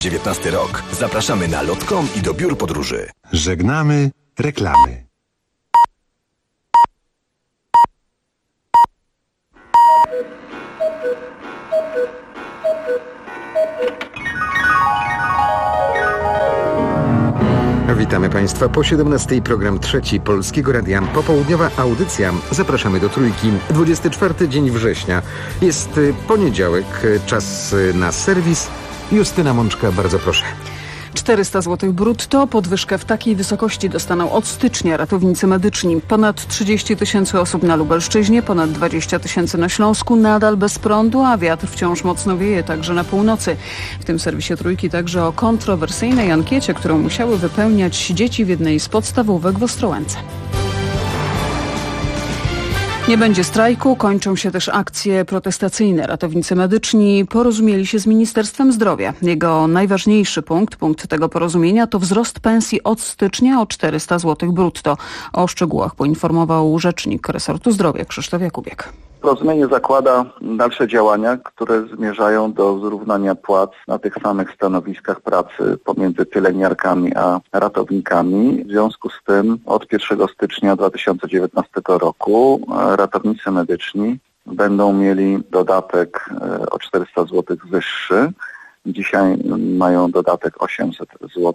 19 rok. Zapraszamy na lot.com i do biur podróży. Żegnamy reklamy. Witamy Państwa po 17. Program trzeci Polskiego Radia. Popołudniowa audycja. Zapraszamy do Trójki. 24 dzień września. Jest poniedziałek. Czas na serwis. Justyna Mączka, bardzo proszę. 400 zł brutto. Podwyżkę w takiej wysokości dostaną od stycznia ratownicy medyczni. Ponad 30 000 osób na Lubelszczyźnie, ponad 20 000 na Śląsku, nadal bez prądu, a wiatr wciąż mocno wieje także na północy. W tym serwisie Trójki także o kontrowersyjnej ankiecie, którą musiały wypełniać dzieci w jednej z podstawówek w Ostrołęce. Nie będzie strajku, kończą się też akcje protestacyjne. Ratownicy medyczni porozumieli się z Ministerstwem Zdrowia. Jego najważniejszy punkt tego porozumienia to wzrost pensji od stycznia o 400 zł brutto. O szczegółach poinformował rzecznik resortu zdrowia Krzysztof Jakubiak. Porozumienie zakłada dalsze działania, które zmierzają do zrównania płac na tych samych stanowiskach pracy pomiędzy pielęgniarkami a ratownikami. W związku z tym od 1 stycznia 2019 roku ratownicy medyczni będą mieli dodatek o 400 zł wyższy. Dzisiaj mają dodatek 800 zł.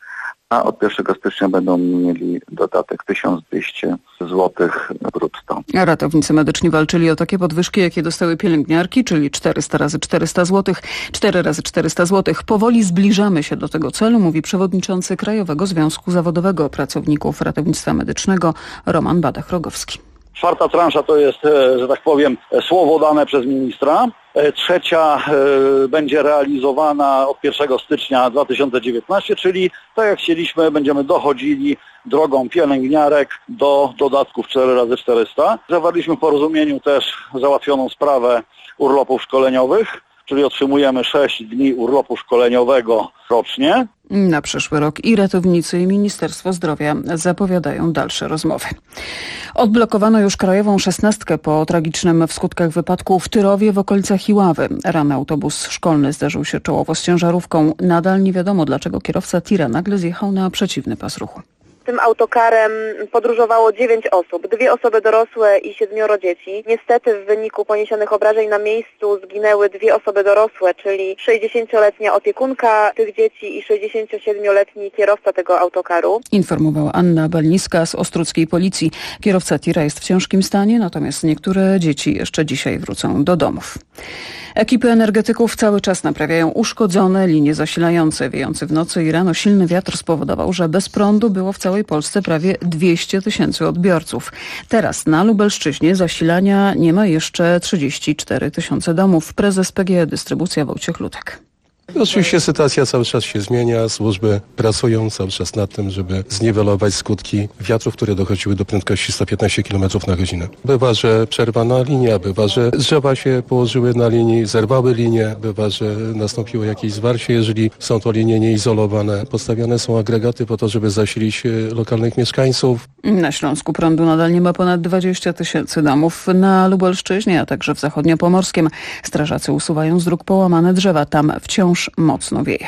A od 1 stycznia będą mieli dodatek 1200 zł brutto. Ratownicy medyczni walczyli o takie podwyżki, jakie dostały pielęgniarki, czyli 400 razy 400 zł, 4 razy 400 zł. Powoli zbliżamy się do tego celu, mówi przewodniczący Krajowego Związku Zawodowego Pracowników Ratownictwa Medycznego Roman Badach-Rogowski. Czwarta transza to jest, że tak powiem, słowo dane przez ministra. Trzecia będzie realizowana od 1 stycznia 2019, czyli tak jak chcieliśmy, będziemy dochodzili drogą pielęgniarek do dodatków 4 razy 400. Zawarliśmy w porozumieniu też załatwioną sprawę urlopów szkoleniowych, czyli otrzymujemy 6 dni urlopu szkoleniowego rocznie. Na przyszły rok i ratownicy, i Ministerstwo Zdrowia zapowiadają dalsze rozmowy. Odblokowano już krajową 16 po tragicznym w skutkach wypadku w Tyrowie w okolicach Iławy. Rano autobus szkolny zderzył się czołowo z ciężarówką. Nadal nie wiadomo, dlaczego kierowca tira nagle zjechał na przeciwny pas ruchu. Tym autokarem podróżowało 9 osób, 2 osoby dorosłe i 7 dzieci. Niestety w wyniku poniesionych obrażeń na miejscu zginęły 2 osoby dorosłe, czyli 60-letnia opiekunka tych dzieci i 67-letni kierowca tego autokaru. Informowała Anna Balniska z Ostródzkiej Policji. Kierowca tira jest w ciężkim stanie, natomiast niektóre dzieci jeszcze dzisiaj wrócą do domów. Ekipy energetyków cały czas naprawiają uszkodzone linie zasilające. Wiejący w nocy i rano silny wiatr spowodował, że bez prądu było w całej Polsce prawie 200 000 odbiorców. Teraz na Lubelszczyźnie zasilania nie ma jeszcze 34 000 domów. Prezes PGE Dystrybucja Wojciech Ludek. Oczywiście sytuacja cały czas się zmienia, służby pracują cały czas nad tym, żeby zniwelować skutki wiatrów, które dochodziły do prędkości 115 km na godzinę. Bywa, że przerwana linia, bywa, że drzewa się położyły na linii, zerwały linię, bywa, że nastąpiło jakieś zwarcie, jeżeli są to linie nieizolowane. Postawione są agregaty po to, żeby zasilić lokalnych mieszkańców. Na Śląsku prądu nadal nie ma ponad 20 000 domów. Na Lubelszczyźnie, a także w zachodniopomorskiem strażacy usuwają z dróg połamane drzewa. Tam wciąż mocno wieje.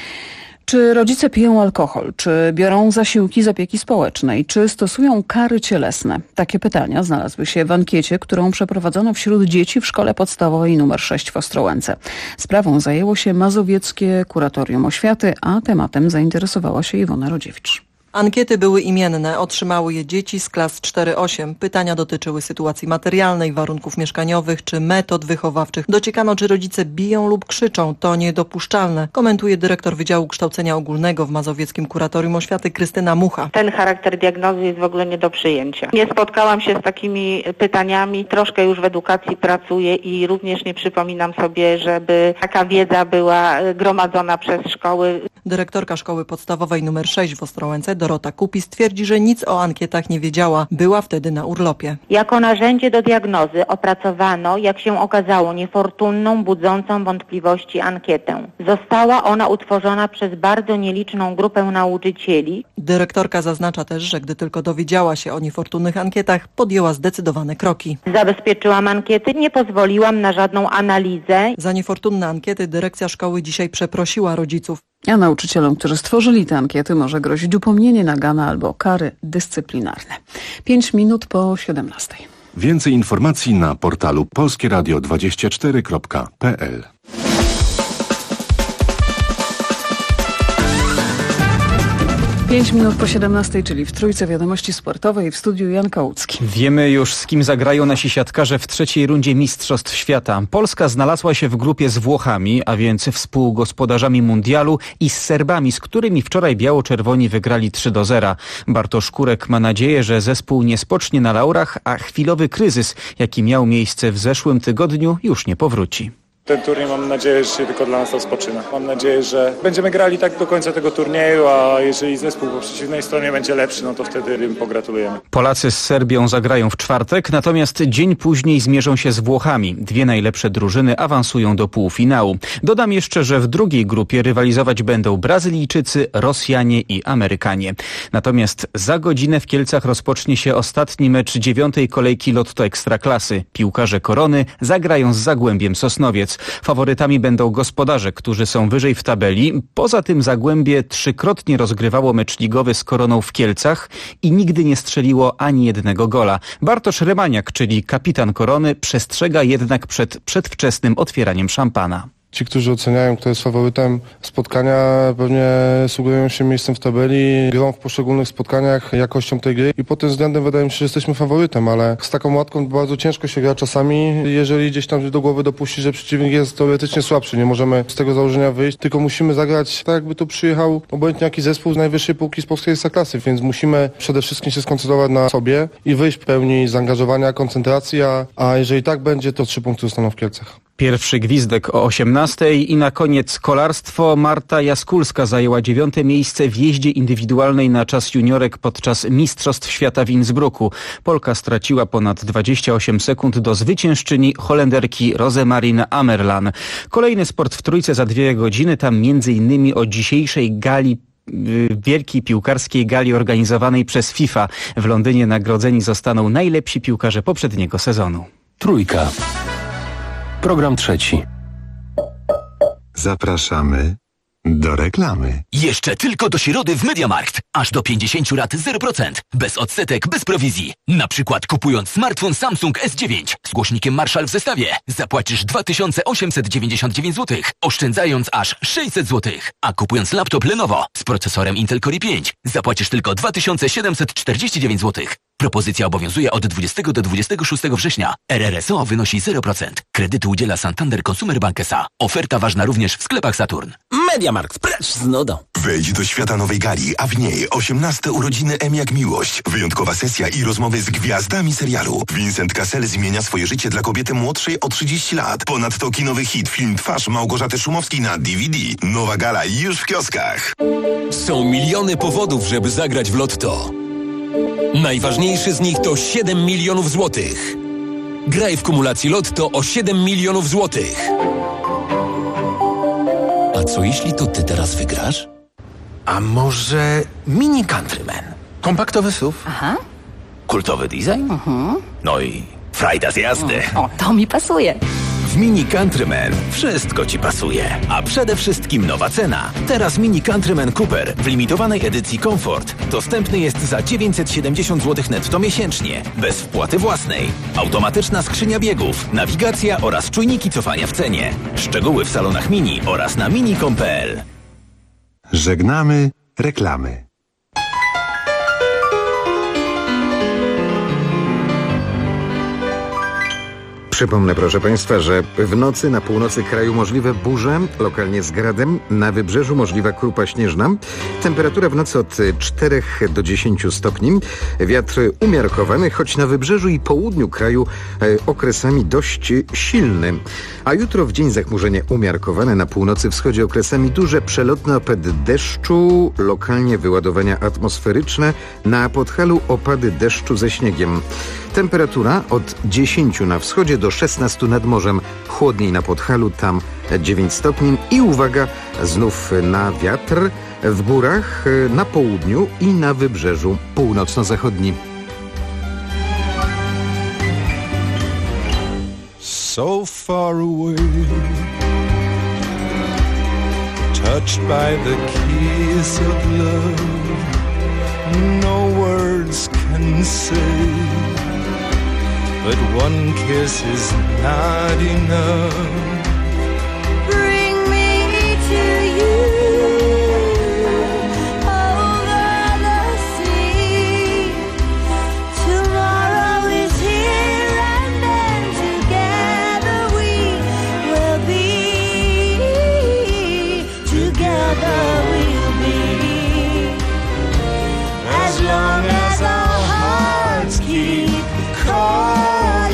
Czy rodzice piją alkohol? Czy biorą zasiłki z opieki społecznej? Czy stosują kary cielesne? Takie pytania znalazły się w ankiecie, którą przeprowadzono wśród dzieci w szkole podstawowej nr 6 w Ostrołęce. Sprawą zajęło się Mazowieckie Kuratorium Oświaty, a tematem zainteresowała się Iwona Rodziewicz. Ankiety były imienne, otrzymały je dzieci z klas 4-8. Pytania dotyczyły sytuacji materialnej, warunków mieszkaniowych czy metod wychowawczych. Dociekano, czy rodzice biją lub krzyczą. To niedopuszczalne, komentuje dyrektor Wydziału Kształcenia Ogólnego w Mazowieckim Kuratorium Oświaty Krystyna Mucha. Ten charakter diagnozy jest w ogóle nie do przyjęcia. Nie spotkałam się z takimi pytaniami. Troszkę już w edukacji pracuję i również nie przypominam sobie, żeby taka wiedza była gromadzona przez szkoły. Dyrektorka szkoły podstawowej nr 6 w Ostrołęce, Dorota Kupis, twierdzi, że nic o ankietach nie wiedziała. Była wtedy na urlopie. Jako narzędzie do diagnozy opracowano, jak się okazało, niefortunną, budzącą wątpliwości ankietę. Została ona utworzona przez bardzo nieliczną grupę nauczycieli. Dyrektorka zaznacza też, że gdy tylko dowiedziała się o niefortunnych ankietach, podjęła zdecydowane kroki. Zabezpieczyłam ankiety, nie pozwoliłam na żadną analizę. Za niefortunne ankiety dyrekcja szkoły dzisiaj przeprosiła rodziców. A nauczycielom, którzy stworzyli te ankiety, może grozić upomnienie, nagana albo kary dyscyplinarne. 5 minut po 17. Więcej informacji na portalu polskieradio24.pl. 5 minut po 17, czyli w Trójce Wiadomości Sportowej, w studiu Jan Kołucki. Wiemy już, z kim zagrają nasi siatkarze w trzeciej rundzie Mistrzostw Świata. Polska znalazła się w grupie z Włochami, a więc współgospodarzami mundialu, i z Serbami, z którymi wczoraj biało-czerwoni wygrali 3-0. Bartosz Kurek ma nadzieję, że zespół nie spocznie na laurach, a chwilowy kryzys, jaki miał miejsce w zeszłym tygodniu, już nie powróci. Ten turniej, mam nadzieję, że się tylko dla nas rozpoczyna. Mam nadzieję, że będziemy grali tak do końca tego turnieju, a jeżeli zespół po przeciwnej stronie będzie lepszy, no to wtedy im pogratulujemy. Polacy z Serbią zagrają w czwartek, natomiast dzień później zmierzą się z Włochami. Dwie najlepsze drużyny awansują do półfinału. Dodam jeszcze, że w drugiej grupie rywalizować będą Brazylijczycy, Rosjanie i Amerykanie. Natomiast za godzinę w Kielcach rozpocznie się ostatni mecz 9. kolejki Lotto Ekstraklasy. Piłkarze Korony zagrają z Zagłębiem Sosnowiec. Faworytami będą gospodarze, którzy są wyżej w tabeli. Poza tym Zagłębie trzykrotnie rozgrywało mecz ligowy z Koroną w Kielcach i nigdy nie strzeliło ani jednego gola. Bartosz Rymaniak, czyli kapitan Korony, przestrzega jednak przed przedwczesnym otwieraniem szampana. Ci, którzy oceniają, kto jest faworytem spotkania, pewnie sugerują się miejscem w tabeli, grą w poszczególnych spotkaniach, jakością tej gry i pod tym względem wydaje mi się, że jesteśmy faworytem, ale z taką łatką bardzo ciężko się gra czasami, jeżeli gdzieś tam do głowy dopuści, że przeciwnik jest teoretycznie słabszy. Nie możemy z tego założenia wyjść, tylko musimy zagrać tak, jakby tu przyjechał obojętnie jaki zespół z najwyższej półki z polskiej Ekstraklasy, więc musimy przede wszystkim się skoncentrować na sobie i wyjść w pełni zaangażowania, koncentracji, a jeżeli tak będzie, to 3 punkty zostaną w Kielcach. Pierwszy gwizdek o 18:00 i na koniec kolarstwo. Marta Jaskulska zajęła 9. miejsce w jeździe indywidualnej na czas juniorek podczas Mistrzostw Świata w Innsbrucku. Polka straciła ponad 28 sekund do zwyciężczyni Holenderki Rosemarin Amerlan. Kolejny sport w Trójce za 2 godziny, tam m.in. o dzisiejszej gali wielkiej piłkarskiej gali organizowanej przez FIFA. W Londynie nagrodzeni zostaną najlepsi piłkarze poprzedniego sezonu. Trójka. Program trzeci. Zapraszamy do reklamy. Jeszcze tylko do środy w MediaMarkt. Aż do 50 rat 0%. Bez odsetek, bez prowizji. Na przykład kupując smartfon Samsung S9 z głośnikiem Marshall w zestawie zapłacisz 2899 zł, oszczędzając aż 600 zł. A kupując laptop Lenovo z procesorem Intel Core i5 zapłacisz tylko 2749 zł. Propozycja obowiązuje od 20 do 26 września. RRSO wynosi 0%. Kredytu udziela Santander Consumer Bank S.A. Oferta ważna również w sklepach Saturn. MediaMarkt, precz z nudą. Wejdź do świata nowej gali, a w niej 18 urodziny M jak miłość. Wyjątkowa sesja i rozmowy z gwiazdami serialu. Vincent Cassel zmienia swoje życie dla kobiety młodszej o 30 lat. Ponadto kinowy hit, film Twarz Małgorzaty Szumowskiej na DVD. Nowa gala już w kioskach. Są miliony powodów, żeby zagrać w Lotto. Najważniejszy z nich to 7 milionów złotych. Graj w kumulacji Lotto o 7 milionów złotych. A co jeśli to ty teraz wygrasz? A może Mini Countryman? Kompaktowy SUV? Aha. Kultowy design? No i frajda z jazdy. O, to mi pasuje. W Mini Countryman wszystko ci pasuje. A przede wszystkim nowa cena. Teraz Mini Countryman Cooper w limitowanej edycji Comfort dostępny jest za 970 zł netto miesięcznie. Bez wpłaty własnej. Automatyczna skrzynia biegów, nawigacja oraz czujniki cofania w cenie. Szczegóły w salonach Mini oraz na minicom.pl. Żegnamy reklamy. Przypomnę, proszę Państwa, że w nocy na północy kraju możliwe burze, lokalnie z gradem, na wybrzeżu możliwa krupa śnieżna. Temperatura w nocy od 4 do 10 stopni. Wiatr umiarkowany, choć na wybrzeżu i południu kraju okresami dość silny. A jutro w dzień zachmurzenie umiarkowane, na północy wschodzie okresami duże przelotne opady deszczu, lokalnie wyładowania atmosferyczne, na Podhalu opady deszczu ze śniegiem. Temperatura od 10 na wschodzie do 16 nad morzem, chłodniej na Podhalu, tam 9 stopni i uwaga, znów na wiatr w górach, na południu i na wybrzeżu północno-zachodnim. So far away, touched by the kiss of love, no words can say, but one kiss is not enough. Bring me to you over the sea. Tomorrow is here and then together we will be. Together we'll be. As long as our hearts keep calling.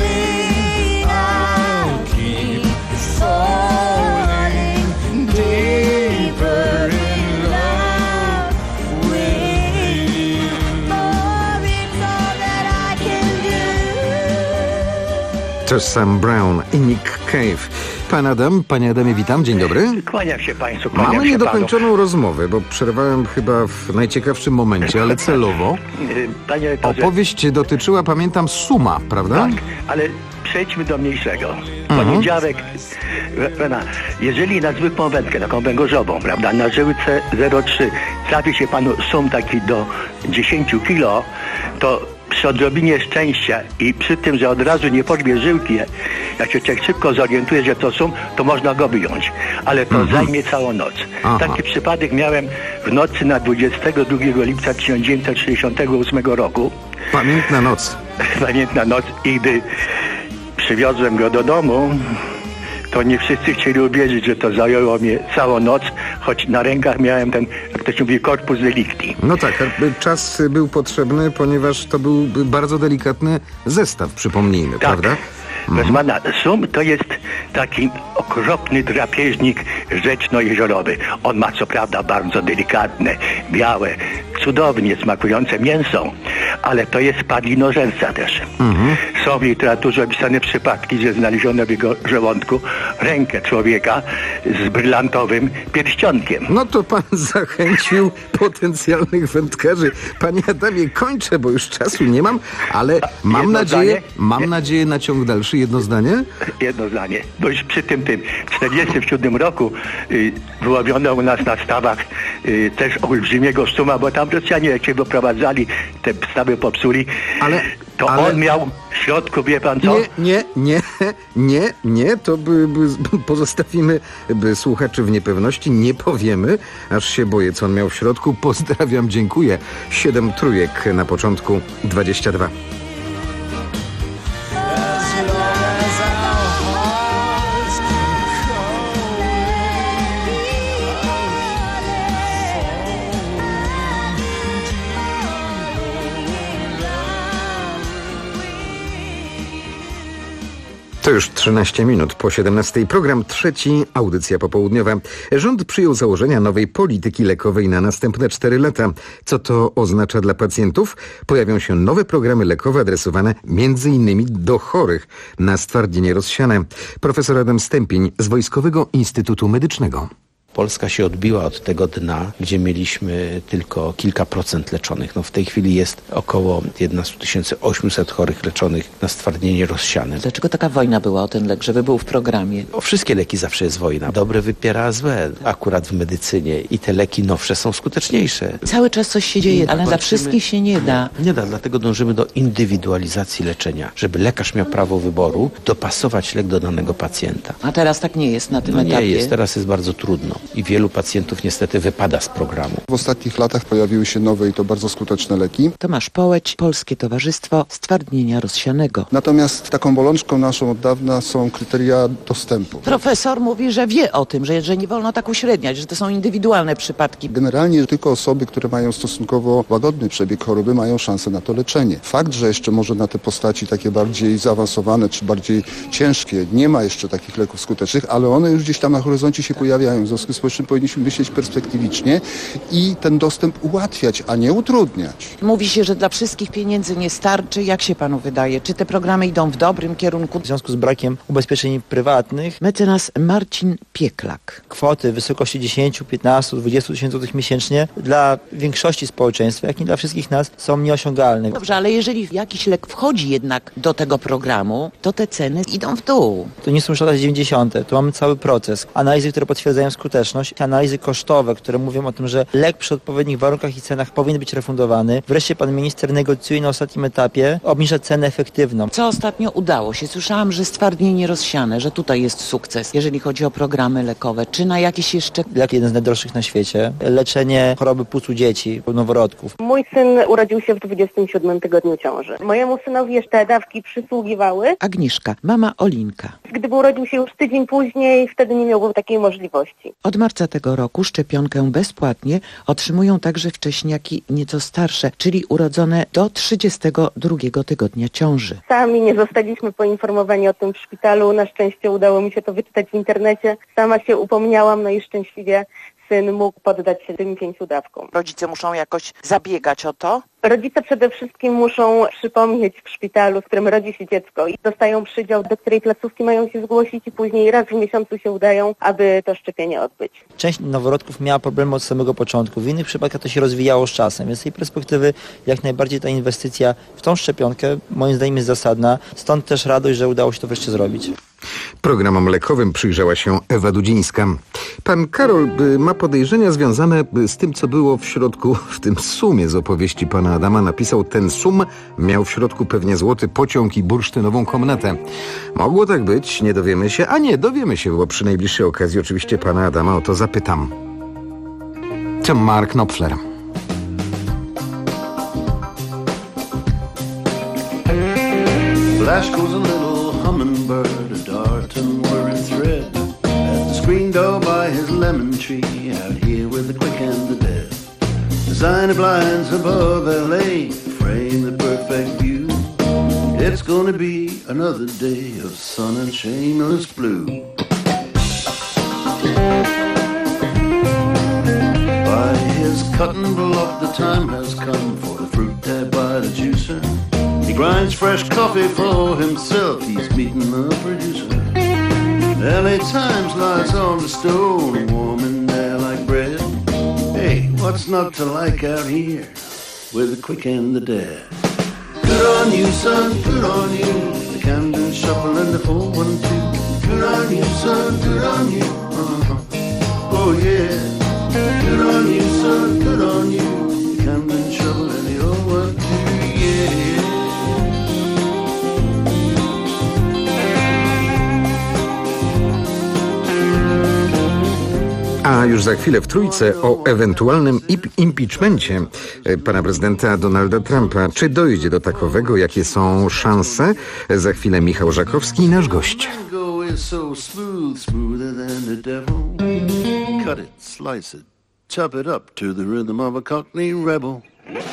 To Sam Brown i Nick Cave. Pan Adam, panie Adamie, witam, dzień dobry. Kłaniam się Państwu, kłaniam Mamy się niedokończoną panu. rozmowę, bo przerwałem chyba w najciekawszym momencie, ale celowo. Panie rektorze, Opowieść dotyczyła, pamiętam, Suma, prawda? tak, ale przejdźmy do mniejszego. Poniedziałek, pana, jeżeli na zwykłą wędkę, taką węgorzową, prawda, na żyłce 0,3 trafi się panu sum taki do 10 kilo, to przy odrobinie szczęścia i przy tym, że od razu nie porwie żyłki, jak się człowiek szybko zorientuje, że to sum, to można go wyjąć. Ale to zajmie całą noc. Taki przypadek miałem w nocy na 22 lipca 1968 roku. Pamiętna noc. Pamiętna noc i gdy przywiozłem go do domu, to nie wszyscy chcieli uwierzyć, że to zajęło mnie całą noc, choć na rękach miałem ten, jak to się mówi, corpus delicti. No tak, czas był potrzebny, ponieważ to był bardzo delikatny zestaw, przypomnijmy, tak, prawda? Proszę pana, sum to jest taki okropny drapieżnik rzeczno-jeziorowy. On ma co prawda bardzo delikatne, białe, cudownie smakujące mięso, ale to jest padlinożerca też. Są w literaturze opisane przypadki, że znaleziono w jego żołądku rękę człowieka z brylantowym pierścionkiem. No to pan zachęcił potencjalnych wędkarzy. Panie Adamie, kończę, bo już czasu nie mam, ale mam nadzieję na ciąg dalszy. Jedno zdanie? Jedno zdanie. Bo już przy tym w 1947 roku wyłowiono u nas na stawach też olbrzymiego suma, bo tam Rosjanie jak się doprowadzali, te stawy popsuli, ale on miał w środku, wie pan co? Nie, to pozostawimy słuchaczy w niepewności, nie powiemy, aż się boję, co on miał w środku. Pozdrawiam, dziękuję. 7 trójek na początku, 22. To już 13 minut po 17. Program trzeci, audycja popołudniowa. Rząd przyjął założenia nowej polityki lekowej na następne 4 lata. Co to oznacza dla pacjentów? Pojawią się nowe programy lekowe adresowane m.in. do chorych na stwardnienie rozsiane. Profesor Adam Stępień z Wojskowego Instytutu Medycznego. Polska się odbiła od tego dna, gdzie mieliśmy tylko kilka procent leczonych. No w tej chwili jest około 11 800 chorych leczonych na stwardnienie rozsiane. Dlaczego taka wojna była o ten lek, żeby był w programie? O wszystkie leki zawsze jest wojna. Dobre wypiera złe. Akurat w medycynie i te leki nowsze są skuteczniejsze. Cały czas coś się dzieje, ale dla wszystkich się nie da. Nie da, dlatego dążymy do indywidualizacji leczenia. Żeby lekarz miał prawo wyboru, dopasować lek do danego pacjenta. A teraz tak nie jest na tym etapie? Nie jest, teraz jest bardzo trudno. i wielu pacjentów niestety wypada z programu. W ostatnich latach pojawiły się nowe i to bardzo skuteczne leki. Tomasz Połeć, Polskie Towarzystwo Stwardnienia Rozsianego. Natomiast taką bolączką naszą od dawna są kryteria dostępu. Profesor mówi, że wie o tym, że nie wolno tak uśredniać, że to są indywidualne przypadki. Generalnie tylko osoby, które mają stosunkowo łagodny przebieg choroby, mają szansę na to leczenie. Fakt, że jeszcze może na te postaci takie bardziej zaawansowane czy bardziej ciężkie nie ma jeszcze takich leków skutecznych, ale one już gdzieś tam na horyzoncie się pojawiają. W związku z czym powinniśmy myśleć perspektywicznie i ten dostęp ułatwiać, a nie utrudniać. Mówi się, że dla wszystkich pieniędzy nie starczy. Jak się panu wydaje? Czy te programy idą w dobrym kierunku? W związku z brakiem ubezpieczeń prywatnych. Mecenas Marcin Pieklak. Kwoty w wysokości 10, 15, 20 tysięcy złotych miesięcznie dla większości społeczeństwa, jak i dla wszystkich nas są nieosiągalne. Dobrze, ale jeżeli jakiś lek wchodzi jednak do tego programu, to te ceny idą w dół. To nie są już lata 90. To mamy cały proces. Analizy, które potwierdzają skuteczność, analizy kosztowe, które mówią o tym, że lek przy odpowiednich warunkach i cenach powinien być refundowany. Wreszcie pan minister negocjuje na ostatnim etapie, obniża cenę efektywną. Co ostatnio udało się? Słyszałam, że stwardnienie rozsiane, że tutaj jest sukces, jeżeli chodzi o programy lekowe. Czy na jakieś jeszcze... Lek jeden z najdroższych na świecie. Leczenie choroby płucu dzieci, noworodków. Mój syn urodził się w 27 tygodniu ciąży. Mojemu synowi jeszcze te dawki przysługiwały. Agnieszka, mama Olinka. Gdyby urodził się już tydzień później, wtedy nie miałbym takiej możliwości. Od marca tego roku szczepionkę bezpłatnie otrzymują także wcześniaki nieco starsze, czyli urodzone do 32 tygodnia ciąży. Sami nie zostaliśmy poinformowani o tym w szpitalu. Na szczęście udało mi się to wyczytać w internecie. Sama się upomniałam, no i szczęśliwie syn mógł poddać się tym 5 dawkom. Rodzice muszą jakoś zabiegać o to? Rodzice przede wszystkim muszą przypomnieć w szpitalu, w którym rodzi się dziecko i dostają przydział, do której placówki mają się zgłosić i później raz w miesiącu się udają, aby to szczepienie odbyć. Część noworodków miała problemy od samego początku, w innych przypadkach to się rozwijało z czasem, więc z tej perspektywy jak najbardziej ta inwestycja w tą szczepionkę moim zdaniem jest zasadna, stąd też radość, że udało się to wreszcie zrobić. Programom lekowym przyjrzała się Ewa Dudzińska. Pan Karol ma podejrzenia związane z tym, co było w środku, w tym sumie z opowieści pana Adama. Napisał, ten sum miał w środku pewnie złoty pociąg i bursztynową komnatę. Mogło tak być, nie dowiemy się, a nie, dowiemy się, bo przy najbliższej okazji oczywiście pana Adama o to zapytam. To Mark Knopfler. Flash goes a little hummingbird, a dart and whirring thread. At the screen door by his lemon tree, out here with the quick and the dead. Designer blinds above LA, frame the perfect view. It's gonna be another day of sun and shameless blue. By his cutting block, the time has come for the fruit tab by the juicer. He grinds fresh coffee for himself, he's meeting the producer. LA Times lies on the stone, warm in there like bread. Hey, what's not to like out here with the quick and the dead? Good on you, son, good on you. The Camden Shuffle and the 412. Good on you, son, good on you. Oh yeah. Good on you, son, good on you. The Camden Shuffle and the 012, yeah. A już za chwilę w Trójce o ewentualnym impeachmencie pana prezydenta Donalda Trumpa. Czy dojdzie do takowego? Jakie są szanse? Za chwilę Michał Żakowski, nasz gość. Chop it up to the rhythm of a Cockney rebel.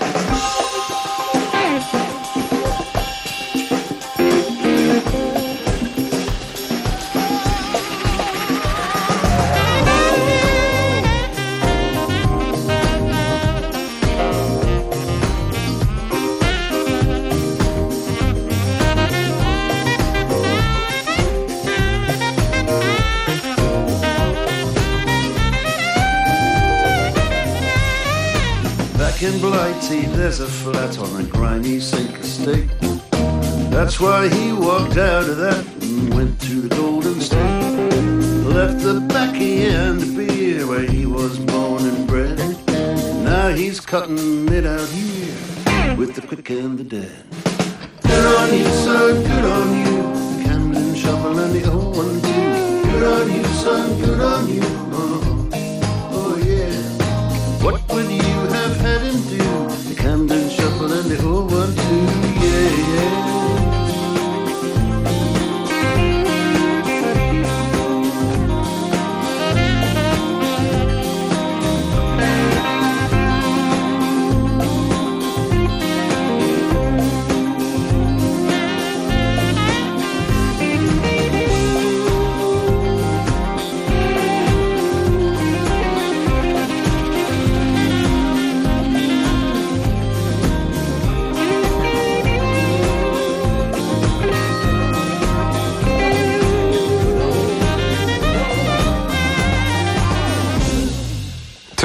In Blighty, there's a flat on a grimy sink estate. That's why he walked out of that and went to the Golden State. Left the baccy and the beer where he was born and bred. Now he's cutting it out here with the quick and the dead. Good on you, son, good on you. The Camden Shuffle and the 012. Good on you, son, good on you.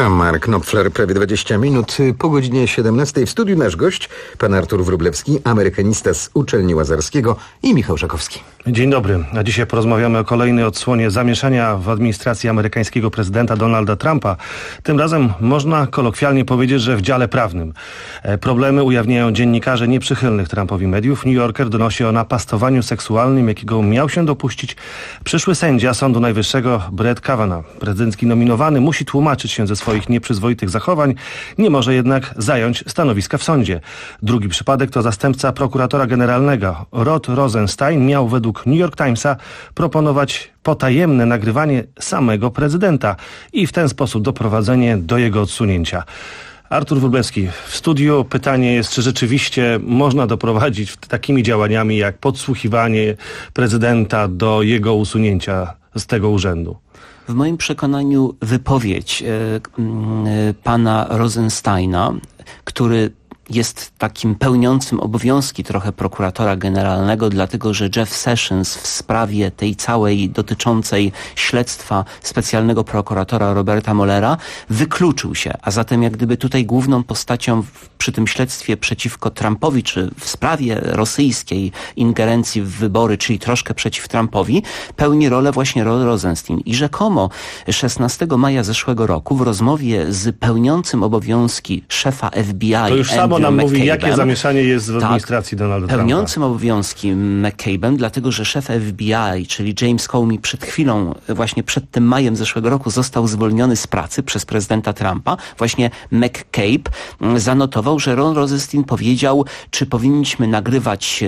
A Mark Knopfler, prawie 20 minut po godzinie 17. W studiu nasz gość, pan Artur Wróblewski, amerykanista z Uczelni Łazarskiego i Michał Żakowski. Dzień dobry. A dzisiaj porozmawiamy o kolejnej odsłonie zamieszania w administracji amerykańskiego prezydenta Donalda Trumpa. Tym razem można kolokwialnie powiedzieć, że w dziale prawnym. Problemy ujawniają dziennikarze nieprzychylnych Trumpowi mediów. New Yorker donosi o napastowaniu seksualnym, jakiego miał się dopuścić przyszły sędzia Sądu Najwyższego Brett Kavanaugh. Prezydencki nominowany musi tłumaczyć się ze swoich nieprzyzwoitych zachowań, nie może jednak zająć stanowiska w sądzie. Drugi przypadek to zastępca prokuratora generalnego. Rod Rosenstein miał według New York Timesa proponować potajemne nagrywanie samego prezydenta i w ten sposób doprowadzenie do jego odsunięcia. Artur Wróblewski, w studiu pytanie jest, czy rzeczywiście można doprowadzić takimi działaniami jak podsłuchiwanie prezydenta do jego usunięcia z tego urzędu? W moim przekonaniu wypowiedź pana Rosensteina, który jest takim pełniącym obowiązki trochę prokuratora generalnego, dlatego że Jeff Sessions w sprawie tej całej dotyczącej śledztwa specjalnego prokuratora Roberta Muellera wykluczył się. A zatem jak gdyby tutaj główną postacią przy tym śledztwie przeciwko Trumpowi, czy w sprawie rosyjskiej ingerencji w wybory, czyli troszkę przeciw Trumpowi, pełni rolę właśnie Rod Rosenstein. I rzekomo 16 maja zeszłego roku w rozmowie z pełniącym obowiązki szefa FBI to już samo nam mówi, jakie zamieszanie jest w administracji Donalda Trumpa. Pełniącym obowiązki McCabe'em, dlatego że szef FBI, czyli James Comey przed chwilą, właśnie przed tym majem zeszłego roku został zwolniony z pracy przez prezydenta Trumpa. Właśnie McCabe zanotował, że Ron Rosenstein powiedział, czy powinniśmy nagrywać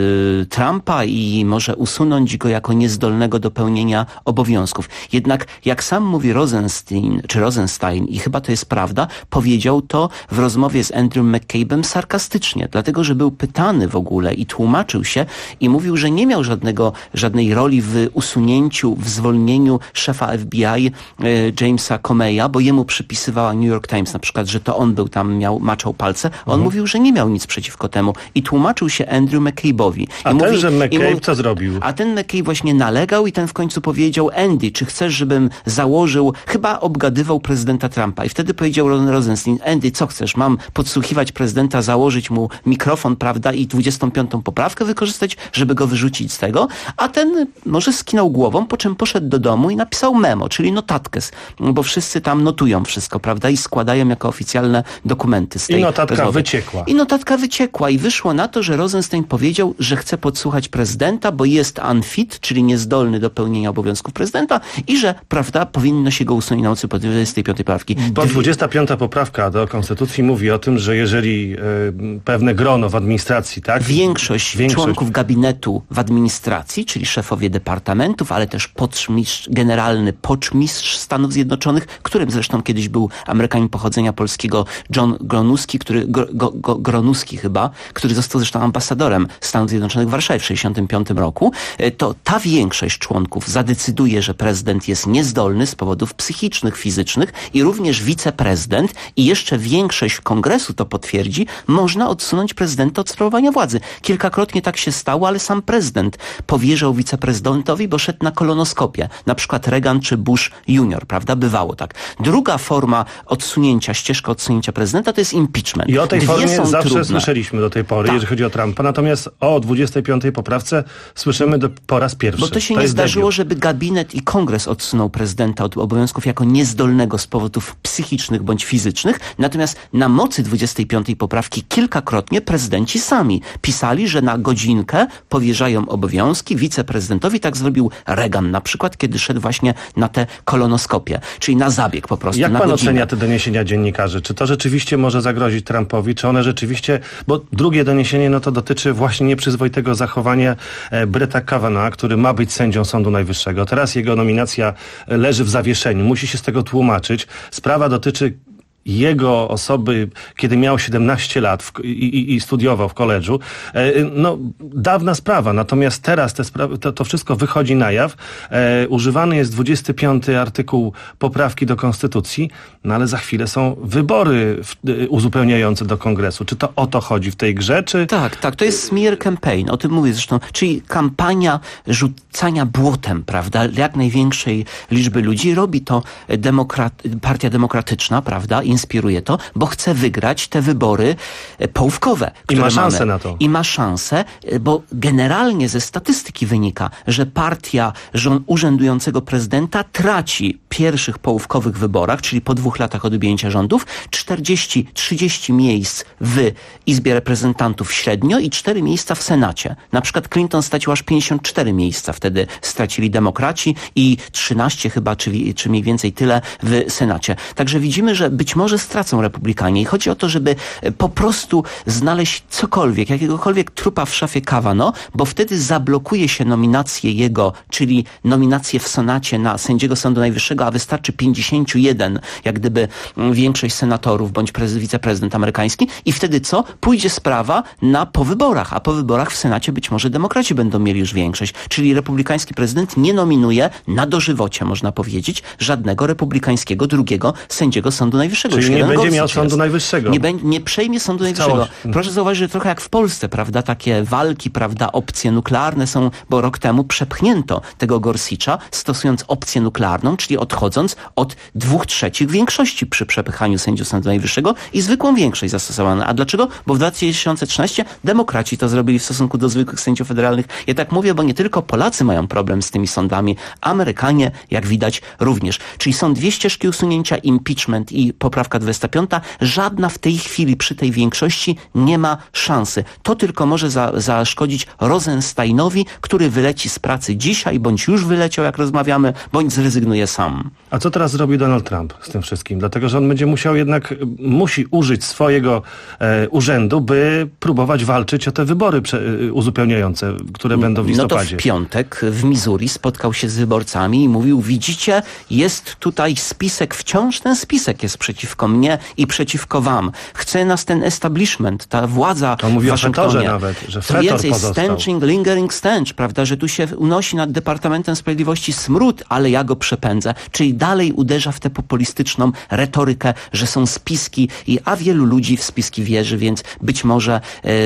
Trumpa i może usunąć go jako niezdolnego do pełnienia obowiązków. Jednak jak sam mówi Rosenstein, i chyba to jest prawda, powiedział to w rozmowie z Andrew McCabe'em sarkastycznie, dlatego że był pytany w ogóle i tłumaczył się i mówił, że nie miał żadnej roli w usunięciu, w zwolnieniu szefa FBI Jamesa Comeya, bo jemu przypisywała New York Times na przykład, że to on był tam, maczał palce. On mówił, że nie miał nic przeciwko temu i tłumaczył się Andrew McCabe'owi. A tenże McCabe co zrobił? A ten McCabe właśnie nalegał i ten w końcu powiedział: Andy, czy chcesz, żebym założył, chyba obgadywał prezydenta Trumpa i wtedy powiedział Ron Rosenstein: Andy, co chcesz, mam podsłuchiwać prezydenta, założyć mu mikrofon, prawda, i 25. poprawkę wykorzystać, żeby go wyrzucić z tego, a ten może skinął głową, po czym poszedł do domu i napisał memo, czyli notatkę, bo wszyscy tam notują wszystko, prawda, i składają jako oficjalne dokumenty z tej notatka wyciekła. I notatka wyciekła i wyszło na to, że Rosenstein powiedział, że chce podsłuchać prezydenta, bo jest unfit, czyli niezdolny do pełnienia obowiązków prezydenta i że, prawda, powinno się go usunąć na mocy 25. poprawki. Bo 25. poprawka do Konstytucji mówi o tym, że jeżeli pewne grono w administracji, tak? Większość członków gabinetu w administracji, czyli szefowie departamentów, ale też generalny poczmistrz Stanów Zjednoczonych, którym zresztą kiedyś był Amerykanin pochodzenia polskiego John Gronuski, który został zresztą ambasadorem Stanów Zjednoczonych w Warszawie w 1965 roku, to ta większość członków zadecyduje, że prezydent jest niezdolny z powodów psychicznych, fizycznych i również wiceprezydent i jeszcze większość kongresu to potwierdzi, można odsunąć prezydenta od sprawowania władzy. Kilkakrotnie tak się stało, ale sam prezydent powierzał wiceprezydentowi, bo szedł na kolonoskopię. Na przykład Reagan czy Bush Junior, prawda? Bywało tak. Druga forma ścieżka odsunięcia prezydenta to jest impeachment. I o tej formie zawsze trudne. Słyszeliśmy do tej pory, tak. jeżeli chodzi o Trumpa. Natomiast o 25. poprawce słyszymy po raz pierwszy. Bo to się nie zdarzyło, żeby gabinet i kongres odsunął prezydenta od obowiązków jako niezdolnego z powodów psychicznych bądź fizycznych. Natomiast na mocy 25. poprawki kilkakrotnie prezydenci sami pisali, że na godzinkę powierzają obowiązki wiceprezydentowi. Tak zrobił Reagan na przykład, kiedy szedł właśnie na tę kolonoskopię, czyli na zabieg po prostu. Jak na pan godzinę. ocenia te doniesienia dziennikarzy? Czy to rzeczywiście może zagrozić Trumpowi? Czy one rzeczywiście... Bo drugie doniesienie no to dotyczy właśnie nieprzyzwoitego zachowania Bretta Kavanaugha, który ma być sędzią Sądu Najwyższego. Teraz jego nominacja leży w zawieszeniu. Musi się z tego tłumaczyć. Sprawa dotyczy jego osoby, kiedy miał 17 lat i studiował w koledżu, no dawna sprawa. Natomiast teraz to wszystko wychodzi na jaw. Używany jest 25 artykuł poprawki do Konstytucji, no ale za chwilę są wybory uzupełniające do Kongresu. Czy to o to chodzi w tej grze, czy... Tak, to jest smear campaign, o tym mówię zresztą, czyli kampania rzucania błotem, prawda, jak największej liczby ludzi. Robi to Partia Demokratyczna, prawda, inspiruje to, bo chce wygrać te wybory połówkowe, które I ma szansę mamy. na to. I ma szansę, bo generalnie ze statystyki wynika, że partia urzędującego prezydenta traci w pierwszych połówkowych wyborach, czyli po 2 latach od objęcia rządów, 40-30 miejsc w Izbie Reprezentantów średnio i 4 miejsca w Senacie. Na przykład Clinton stracił aż 54 miejsca, wtedy stracili demokraci i 13 chyba, czy mniej więcej tyle w Senacie. Także widzimy, że być może stracą republikanie i chodzi o to, żeby po prostu znaleźć cokolwiek, jakiegokolwiek trupa w szafie Kavanaugh, bo wtedy zablokuje się nominację jego, czyli nominację w Senacie na sędziego Sądu Najwyższego, a wystarczy 51, jak gdyby większość senatorów bądź wiceprezydent amerykański i wtedy co? Pójdzie sprawa po wyborach, a po wyborach w Senacie być może demokraci będą mieli już większość, czyli republikański prezydent nie nominuje na dożywocie, można powiedzieć, żadnego republikańskiego drugiego sędziego Sądu Najwyższego. Czyli nie będzie miał Sądu Najwyższego. Nie przejmie Sądu Najwyższego. Proszę zauważyć, że trochę jak w Polsce, prawda, takie walki, prawda, opcje nuklearne są, bo rok temu przepchnięto tego Gorsucha, stosując opcję nuklearną, czyli odchodząc od 2/3 większości przy przepychaniu sędziów Sądu Najwyższego i zwykłą większość zastosowano. A dlaczego? Bo w 2013 demokraci to zrobili w stosunku do zwykłych sędziów federalnych. Ja tak mówię, bo nie tylko Polacy mają problem z tymi sądami, Amerykanie, jak widać, również. Czyli są 2 ścieżki usunięcia, impeachment i poprawka 25. Żadna w tej chwili przy tej większości nie ma szansy. To tylko może zaszkodzić Rosensteinowi, który wyleci z pracy dzisiaj, bądź już wyleciał, jak rozmawiamy, bądź zrezygnuje sam. A co teraz zrobi Donald Trump z tym wszystkim? Dlatego, że on będzie musi użyć swojego urzędu, by próbować walczyć o te wybory uzupełniające, które będą w listopadzie. No to w piątek w Missouri spotkał się z wyborcami i mówił, widzicie, jest tutaj spisek, wciąż ten spisek jest przeciwko mnie i przeciwko wam. Chce nas ten establishment, ta władza on mówi w Waszyngtonie. O fetorze nawet, że fetor więcej, pozostał. stenching, lingering stench, prawda, że tu się unosi nad Departamentem Sprawiedliwości smród, ale ja go przepędzę. Czyli dalej uderza w tę populistyczną retorykę, że są spiski, a wielu ludzi w spiski wierzy, więc być może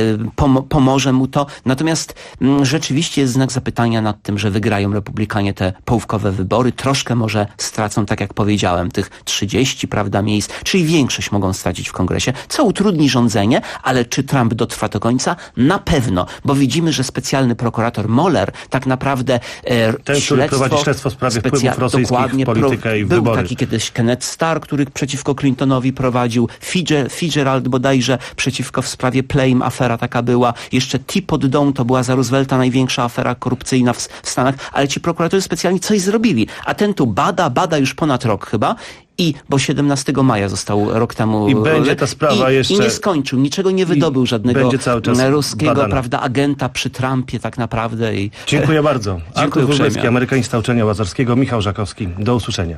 pomoże mu to. Natomiast rzeczywiście jest znak zapytania nad tym, że wygrają republikanie te połówkowe wybory. Troszkę może stracą, tak jak powiedziałem, tych 30, prawda, miejsc, czyli większość mogą stracić w Kongresie, co utrudni rządzenie, ale czy Trump dotrwa do końca? Na pewno, bo widzimy, że specjalny prokurator Mueller tak naprawdę ten, który prowadzi śledztwo w sprawie wpływów rosyjskich w politykę i w wybory. Był taki kiedyś Kenneth Starr, który przeciwko Clintonowi prowadził, Fitzgerald bodajże przeciwko w sprawie Plame, afera taka była, jeszcze Teapot Dome, to była za Roosevelta największa afera korupcyjna w Stanach, ale ci prokuratorzy specjalnie coś zrobili, a ten tu bada już ponad rok chyba, bo 17 maja został rok temu i będzie ta sprawa jeszcze i nie skończył, niczego nie wydobył żadnego ruskiego, badana. prawda, agenta przy Trumpie tak naprawdę. Dziękuję bardzo. Dziękuję Wróblewski, amerykanista uczelnia Łazarskiego, Michał Żakowski. Do usłyszenia.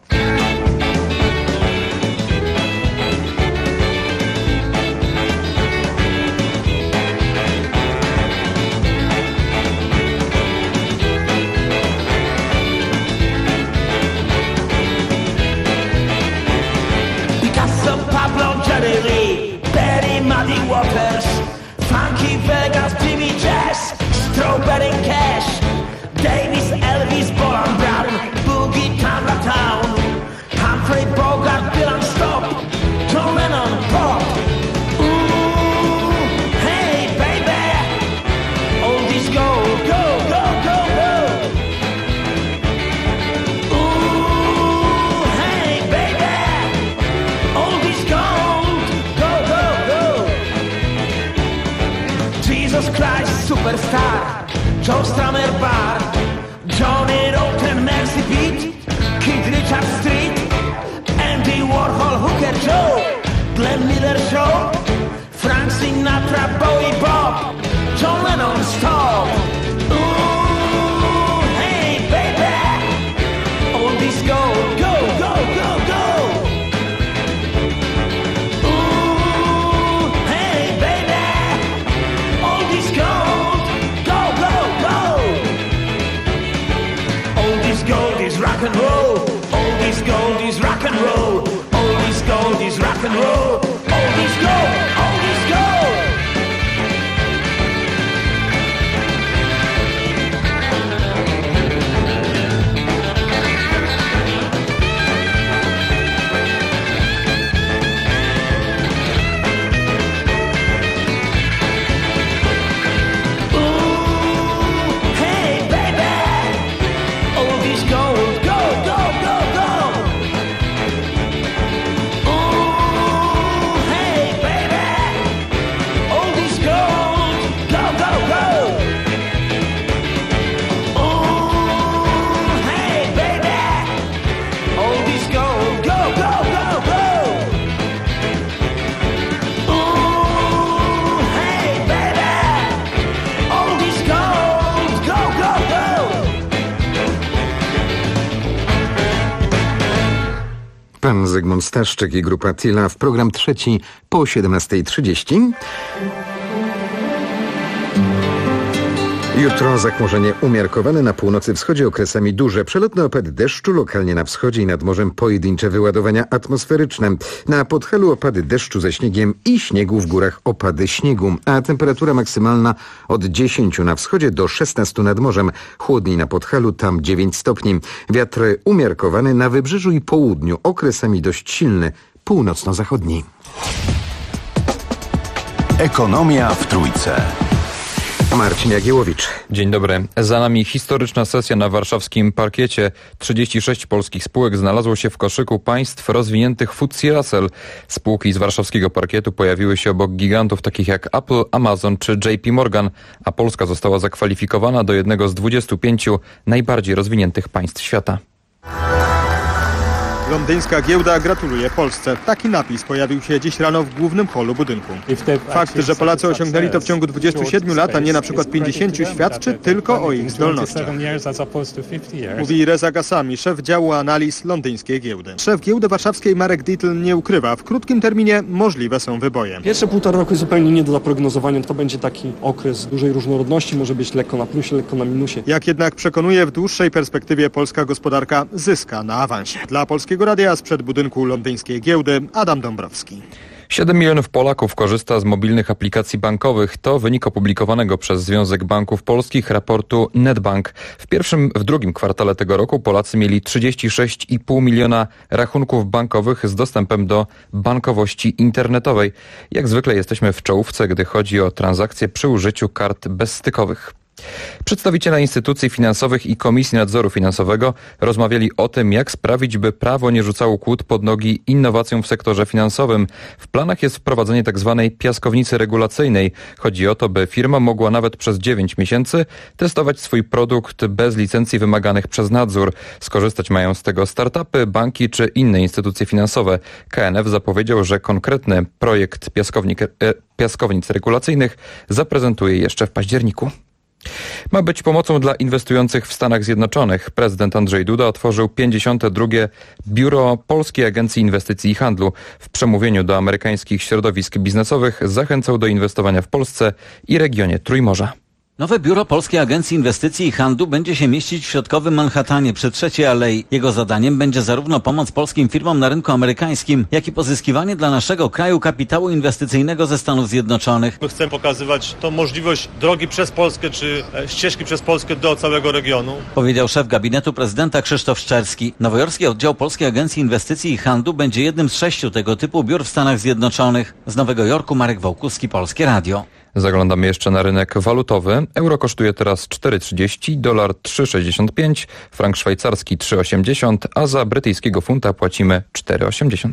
Superstar, Joe Strummer Bar, Johnny Rotten, Mercy Beat, Kid Richard Street, Andy Warhol, Hooker Joe, Glenn Miller Show, Frank Sinatra, Bowie Bob, John Lennon Stop. Ooh, hey baby, all this go, go, go, go, go. and roll. Old is gold, old is gold. Pan Zygmunt Staszczyk i grupa Tila w program trzeci po 17:30. Jutro zachmurzenie umiarkowane na północy wschodzie, okresami duże przelotne opady deszczu, lokalnie na wschodzie i nad morzem pojedyncze wyładowania atmosferyczne. Na Podhalu opady deszczu ze śniegiem i śniegu, w górach opady śniegu, a temperatura maksymalna od 10 na wschodzie do 16 nad morzem. Chłodniej na Podhalu, tam 9 stopni. Wiatr umiarkowany na wybrzeżu i południu, okresami dość silny, północno-zachodni. Ekonomia w Trójce. Marcin Jagiełowicz. Dzień dobry. Za nami historyczna sesja na warszawskim parkiecie. 36 polskich spółek znalazło się w koszyku państw rozwiniętych FTSE Russell. Spółki z warszawskiego parkietu pojawiły się obok gigantów takich jak Apple, Amazon czy JP Morgan, a Polska została zakwalifikowana do jednego z 25 najbardziej rozwiniętych państw świata. Londyńska giełda gratuluje Polsce. Taki napis pojawił się dziś rano w głównym holu budynku. Fakt, że Polacy osiągnęli to w ciągu 27 lat, a nie na przykład 50, świadczy tylko o ich zdolnościach. Mówi Reza Gassami, szef działu analiz londyńskiej giełdy. Szef giełdy warszawskiej Marek Dietl nie ukrywa, w krótkim terminie możliwe są wyboje. Pierwsze półtora roku jest zupełnie nie do zaprognozowania. To będzie taki okres dużej różnorodności, może być lekko na plusie, lekko na minusie. Jak jednak przekonuje, w dłuższej perspektywie polska gospodarka zyska na awansie. Dla Polskiego Radia sprzed budynku londyńskiej giełdy Adam Dąbrowski. 7 milionów Polaków korzysta z mobilnych aplikacji bankowych. To wynik opublikowanego przez Związek Banków Polskich raportu Netbank. W drugim kwartale tego roku Polacy mieli 36,5 miliona rachunków bankowych z dostępem do bankowości internetowej. Jak zwykle jesteśmy w czołówce, gdy chodzi o transakcje przy użyciu kart bezstykowych. Przedstawiciele instytucji finansowych i Komisji Nadzoru Finansowego rozmawiali o tym, jak sprawić, by prawo nie rzucało kłód pod nogi innowacjom w sektorze finansowym. W planach jest wprowadzenie tzw. piaskownicy regulacyjnej. Chodzi o to, by firma mogła nawet przez 9 miesięcy testować swój produkt bez licencji wymaganych przez nadzór. Skorzystać mają z tego startupy, banki czy inne instytucje finansowe. KNF zapowiedział, że konkretny projekt piaskownic regulacyjnych zaprezentuje jeszcze w październiku. Ma być pomocą dla inwestujących w Stanach Zjednoczonych. Prezydent Andrzej Duda otworzył 52. Biuro Polskiej Agencji Inwestycji i Handlu. W przemówieniu do amerykańskich środowisk biznesowych zachęcał do inwestowania w Polsce i regionie Trójmorza. Nowe biuro Polskiej Agencji Inwestycji i Handlu będzie się mieścić w środkowym Manhattanie przy Trzeciej Alei. Jego zadaniem będzie zarówno pomoc polskim firmom na rynku amerykańskim, jak i pozyskiwanie dla naszego kraju kapitału inwestycyjnego ze Stanów Zjednoczonych. Chcemy pokazywać tą możliwość drogi przez Polskę, czy ścieżki przez Polskę do całego regionu. Powiedział szef gabinetu prezydenta Krzysztof Szczerski. Nowojorski oddział Polskiej Agencji Inwestycji i Handlu będzie jednym z 6 tego typu biur w Stanach Zjednoczonych. Z Nowego Jorku Marek Wołkuski, Polskie Radio. Zaglądamy jeszcze na rynek walutowy. Euro kosztuje teraz 4,30, dolar 3,65, frank szwajcarski 3,80, a za brytyjskiego funta płacimy 4,80.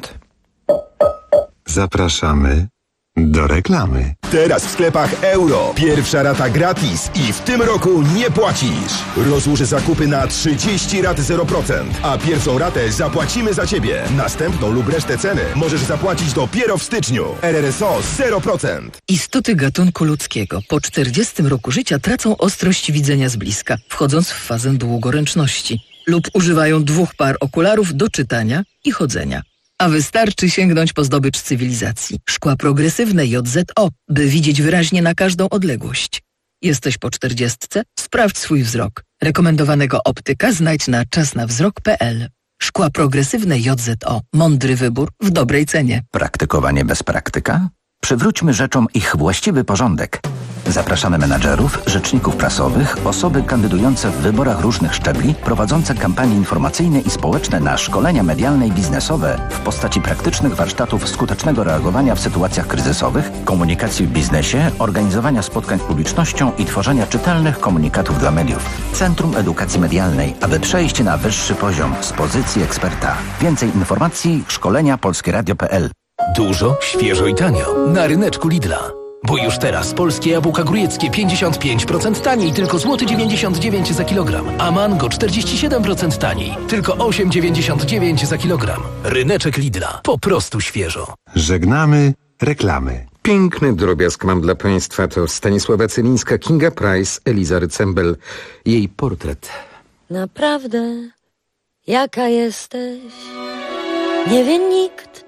Zapraszamy do reklamy. Teraz w sklepach Euro. Pierwsza rata gratis i w tym roku nie płacisz. Rozłóż zakupy na 30 rat 0%, a pierwszą ratę zapłacimy za Ciebie. Następną lub resztę ceny możesz zapłacić dopiero w styczniu. RRSO 0%. Istoty gatunku ludzkiego po 40 roku życia tracą ostrość widzenia z bliska, wchodząc w fazę długoręczności lub używają 2 par okularów do czytania i chodzenia. A wystarczy sięgnąć po zdobycz cywilizacji. Szkła progresywne JZO, by widzieć wyraźnie na każdą odległość. Jesteś po 40? Sprawdź swój wzrok. Rekomendowanego optyka znajdź na czasnawzrok.pl. Szkła progresywne JZO. Mądry wybór w dobrej cenie. Praktykowanie bez praktyka? Przywróćmy rzeczom ich właściwy porządek. Zapraszamy menadżerów, rzeczników prasowych, osoby kandydujące w wyborach różnych szczebli, prowadzące kampanie informacyjne i społeczne na szkolenia medialne i biznesowe w postaci praktycznych warsztatów skutecznego reagowania w sytuacjach kryzysowych, komunikacji w biznesie, organizowania spotkań z publicznością i tworzenia czytelnych komunikatów dla mediów. Centrum Edukacji Medialnej, aby przejść na wyższy poziom z pozycji eksperta. Więcej informacji szkolenia polskieradio.pl. Dużo, świeżo i tanio na ryneczku Lidla. Bo już teraz polskie jabłka grójeckie 55% taniej, tylko złoty 99 zł za kilogram, a mango 47% taniej, tylko 8,99 za kilogram. Ryneczek Lidla. Po prostu świeżo. Żegnamy reklamy. Piękny drobiazg mam dla Państwa. To Stanisława Celińska, Kinga Price, Eliza Rycembel. Jej portret. Naprawdę, jaka jesteś, nie wie nikt,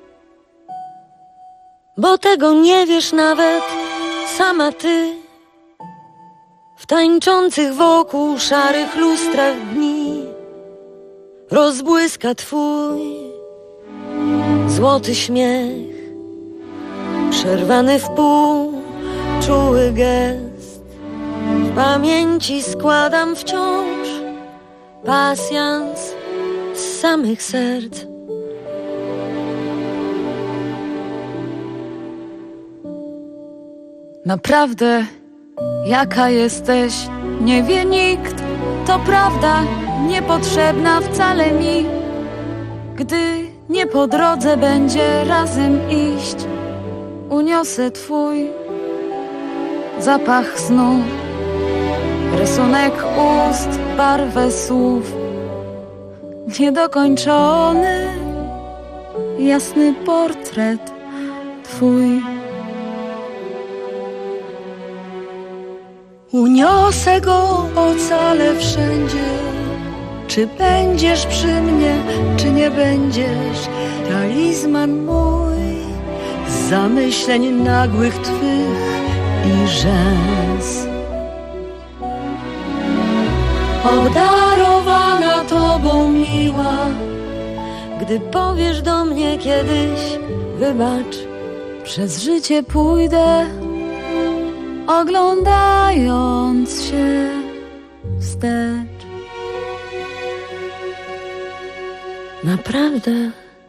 bo tego nie wiesz nawet sama ty. W tańczących wokół szarych lustrach dni rozbłyska twój złoty śmiech, przerwany w pół czuły gest. W pamięci składam wciąż pasjans z samych serc. Naprawdę, jaka jesteś, nie wie nikt. To prawda, niepotrzebna wcale mi. Gdy nie po drodze będzie razem iść, uniosę twój zapach snu, rysunek ust, barwę słów. Niedokończony, jasny portret twój. Uniosę go, ocalę wszędzie. Czy będziesz przy mnie, czy nie będziesz? Talizman mój z zamyśleń nagłych twych i rzęs. Obdarowana tobą miła, gdy powiesz do mnie kiedyś wybacz, przez życie pójdę, oglądając się wstecz. Naprawdę,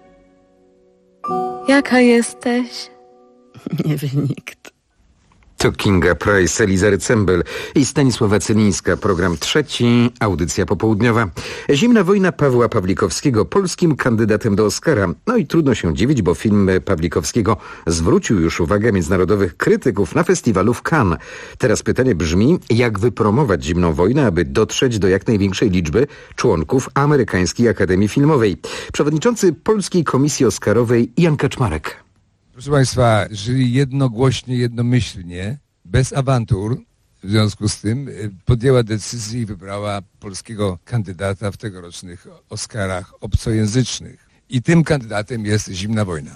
jaka jesteś, nie wie nikt. To Kinga Price, Eliza Rycembel i Stanisława Celińska. Program trzeci, audycja popołudniowa. Zimna wojna Pawła Pawlikowskiego, polskim kandydatem do Oscara. No i trudno się dziwić, bo film Pawlikowskiego zwrócił już uwagę międzynarodowych krytyków na festiwalu w Cannes. Teraz pytanie brzmi, jak wypromować Zimną wojnę, aby dotrzeć do jak największej liczby członków Amerykańskiej Akademii Filmowej. Przewodniczący Polskiej Komisji Oscarowej Jan Kaczmarek. Proszę Państwa, żyli jednogłośnie, jednomyślnie, bez awantur, w związku z tym podjęła decyzję i wybrała polskiego kandydata w tegorocznych Oscarach obcojęzycznych. I tym kandydatem jest Zimna wojna.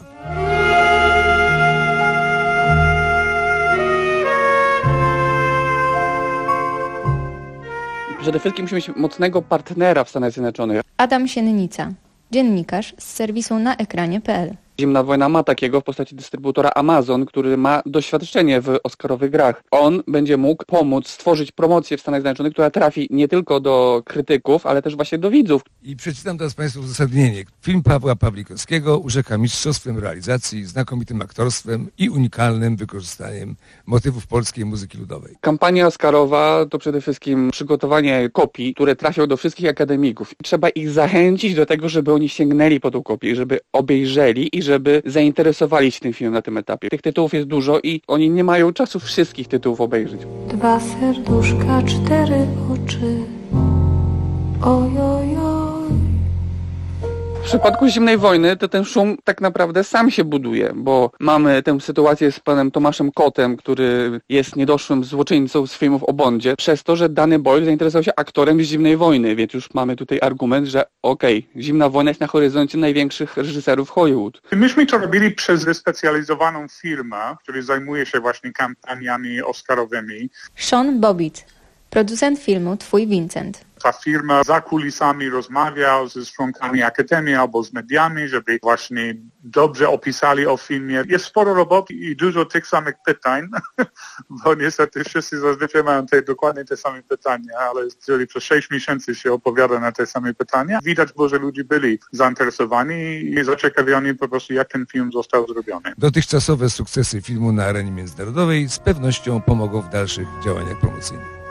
Przede wszystkim musimy mieć mocnego partnera w Stanach Zjednoczonych. Adam Siennica, dziennikarz z serwisu naekranie.pl. Zimna wojna ma takiego w postaci dystrybutora Amazon, który ma doświadczenie w oscarowych grach. On będzie mógł pomóc stworzyć promocję w Stanach Zjednoczonych, która trafi nie tylko do krytyków, ale też właśnie do widzów. I przeczytam teraz Państwu uzasadnienie. Film Pawła Pawlikowskiego urzeka mistrzostwem realizacji, znakomitym aktorstwem i unikalnym wykorzystaniem motywów polskiej muzyki ludowej. Kampania oscarowa to przede wszystkim przygotowanie kopii, które trafią do wszystkich akademików. Trzeba ich zachęcić do tego, żeby oni sięgnęli po tą kopię, żeby obejrzeli i żeby zainteresowali się tym filmem na tym etapie. Tych tytułów jest dużo i oni nie mają czasu wszystkich tytułów obejrzeć. 2 serduszka, 4 oczy. Ojojoj. W przypadku Zimnej wojny to ten szum tak naprawdę sam się buduje, bo mamy tę sytuację z panem Tomaszem Kotem, który jest niedoszłym złoczyńcą z filmów o Bondzie, przez to, że dany Boyle zainteresował się aktorem z Zimnej wojny, więc już mamy tutaj argument, że Zimna wojna jest na horyzoncie największych reżyserów Hollywood. Myśmy to robili przez wyspecjalizowaną firmę, która zajmuje się właśnie kampaniami oscarowymi. Sean Bobbitt, Producent filmu Twój Vincent. Ta firma za kulisami rozmawiał ze członkami akademii albo z mediami, żeby właśnie dobrze opisali o filmie. Jest sporo roboty i dużo tych samych pytań, bo niestety wszyscy zazwyczaj mają dokładnie te same pytania, ale jeżeli przez 6 miesięcy się opowiada na te same pytania, widać było, że ludzie byli zainteresowani i zaciekawieni po prostu, jak ten film został zrobiony. Dotychczasowe sukcesy filmu na arenie międzynarodowej z pewnością pomogą w dalszych działaniach promocyjnych.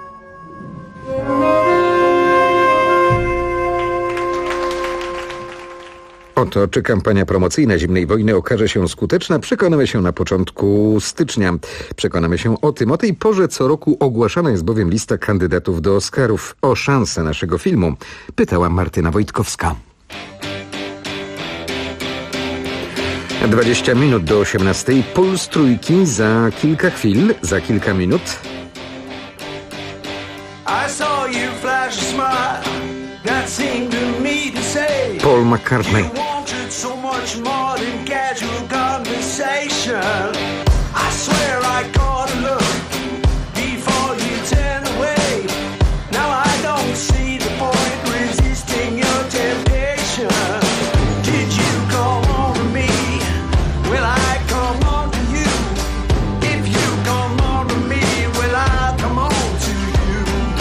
Oto, czy kampania promocyjna Zimnej Wojny okaże się skuteczna, przekonamy się na początku stycznia. Przekonamy się o tym. O tej porze co roku ogłaszana jest bowiem lista kandydatów do Oscarów. O szansę naszego filmu pytała Martyna Wojtkowska. 20 minut do 18. Puls Trójki za kilka chwil, za kilka minut. Paul McCartney. So much more than casual conversation. I swear I caught a look before you turn away. Now I don't see the point resisting your temptation. Did you come on to me? Will I come on to you? If you come on to me, will I come on to you?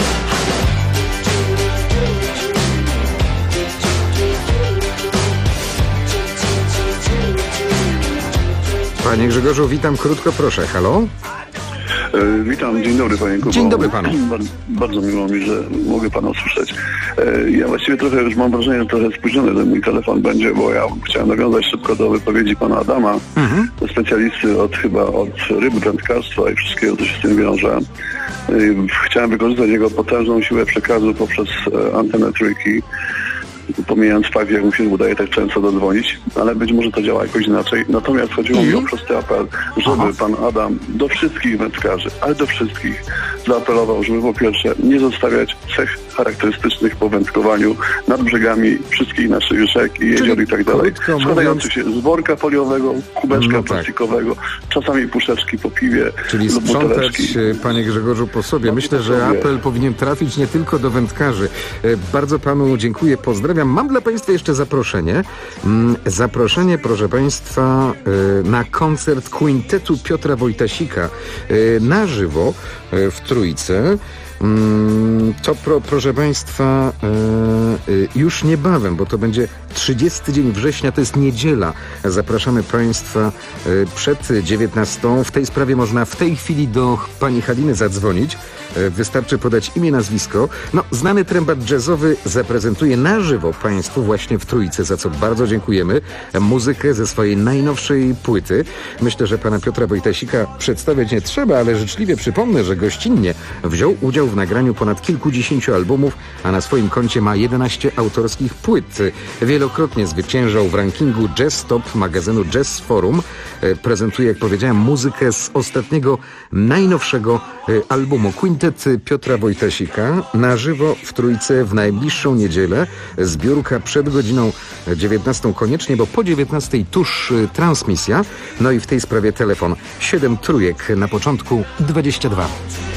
Panie Grzegorzu, witam krótko, proszę. Halo? Witam, dzień dobry panie Kubo. Dzień dobry panu. Bardzo miło mi, że mogę pana usłyszeć. Ja właściwie trochę już mam wrażenie, że trochę spóźniony ten mój telefon będzie, bo ja chciałem nawiązać szybko do wypowiedzi pana Adama, specjalisty od ryb, wędkarstwa i wszystkiego, co się z tym wiąże. Chciałem wykorzystać jego potężną siłę przekazu poprzez antenę Trójki, pomijając fakt, jak mu się udaje tak często dodzwonić, ale być może to działa jakoś inaczej. Natomiast chodziło mi o prosty apel, żeby pan Adam do wszystkich wędkarzy, ale do wszystkich zaapelował, żeby po pierwsze nie zostawiać cech charakterystycznych po wędkowaniu nad brzegami wszystkich naszych rzek i jezior i tak dalej. Składający się z worka foliowego, kubeczka plastikowego, czasami puszeczki po piwie czyli lub buteleczki. Sprzątać, panie Grzegorzu, po sobie. Myślę, że apel powinien trafić nie tylko do wędkarzy. Bardzo panu dziękuję, pozdrawiam. Mam dla państwa jeszcze zaproszenie. Zaproszenie, proszę państwa, na koncert kwintetu Piotra Wojtasika na żywo w Trójce. To proszę państwa już niebawem, bo to będzie 30 dzień września, to jest niedziela. Zapraszamy państwa przed 19. W tej sprawie można w tej chwili do pani Haliny zadzwonić. Wystarczy podać imię, nazwisko. Znany trębacz jazzowy zaprezentuje na żywo państwu właśnie w Trójce, za co bardzo dziękujemy, muzykę ze swojej najnowszej płyty. Myślę, że pana Piotra Wojtasika przedstawiać nie trzeba, ale życzliwie przypomnę, że gościnnie wziął udział w nagraniu ponad kilkudziesięciu albumów, a na swoim koncie ma 11 autorskich płyt. Wielokrotnie zwyciężał w rankingu Jazz Top magazynu Jazz Forum. Prezentuje, jak powiedziałem, muzykę z ostatniego, najnowszego albumu. Kwintet Piotra Wojtasika na żywo w Trójce w najbliższą niedzielę. Zbiórka przed godziną 19 koniecznie, bo po 19 tuż transmisja. I w tej sprawie telefon 7 trójek na początku 22.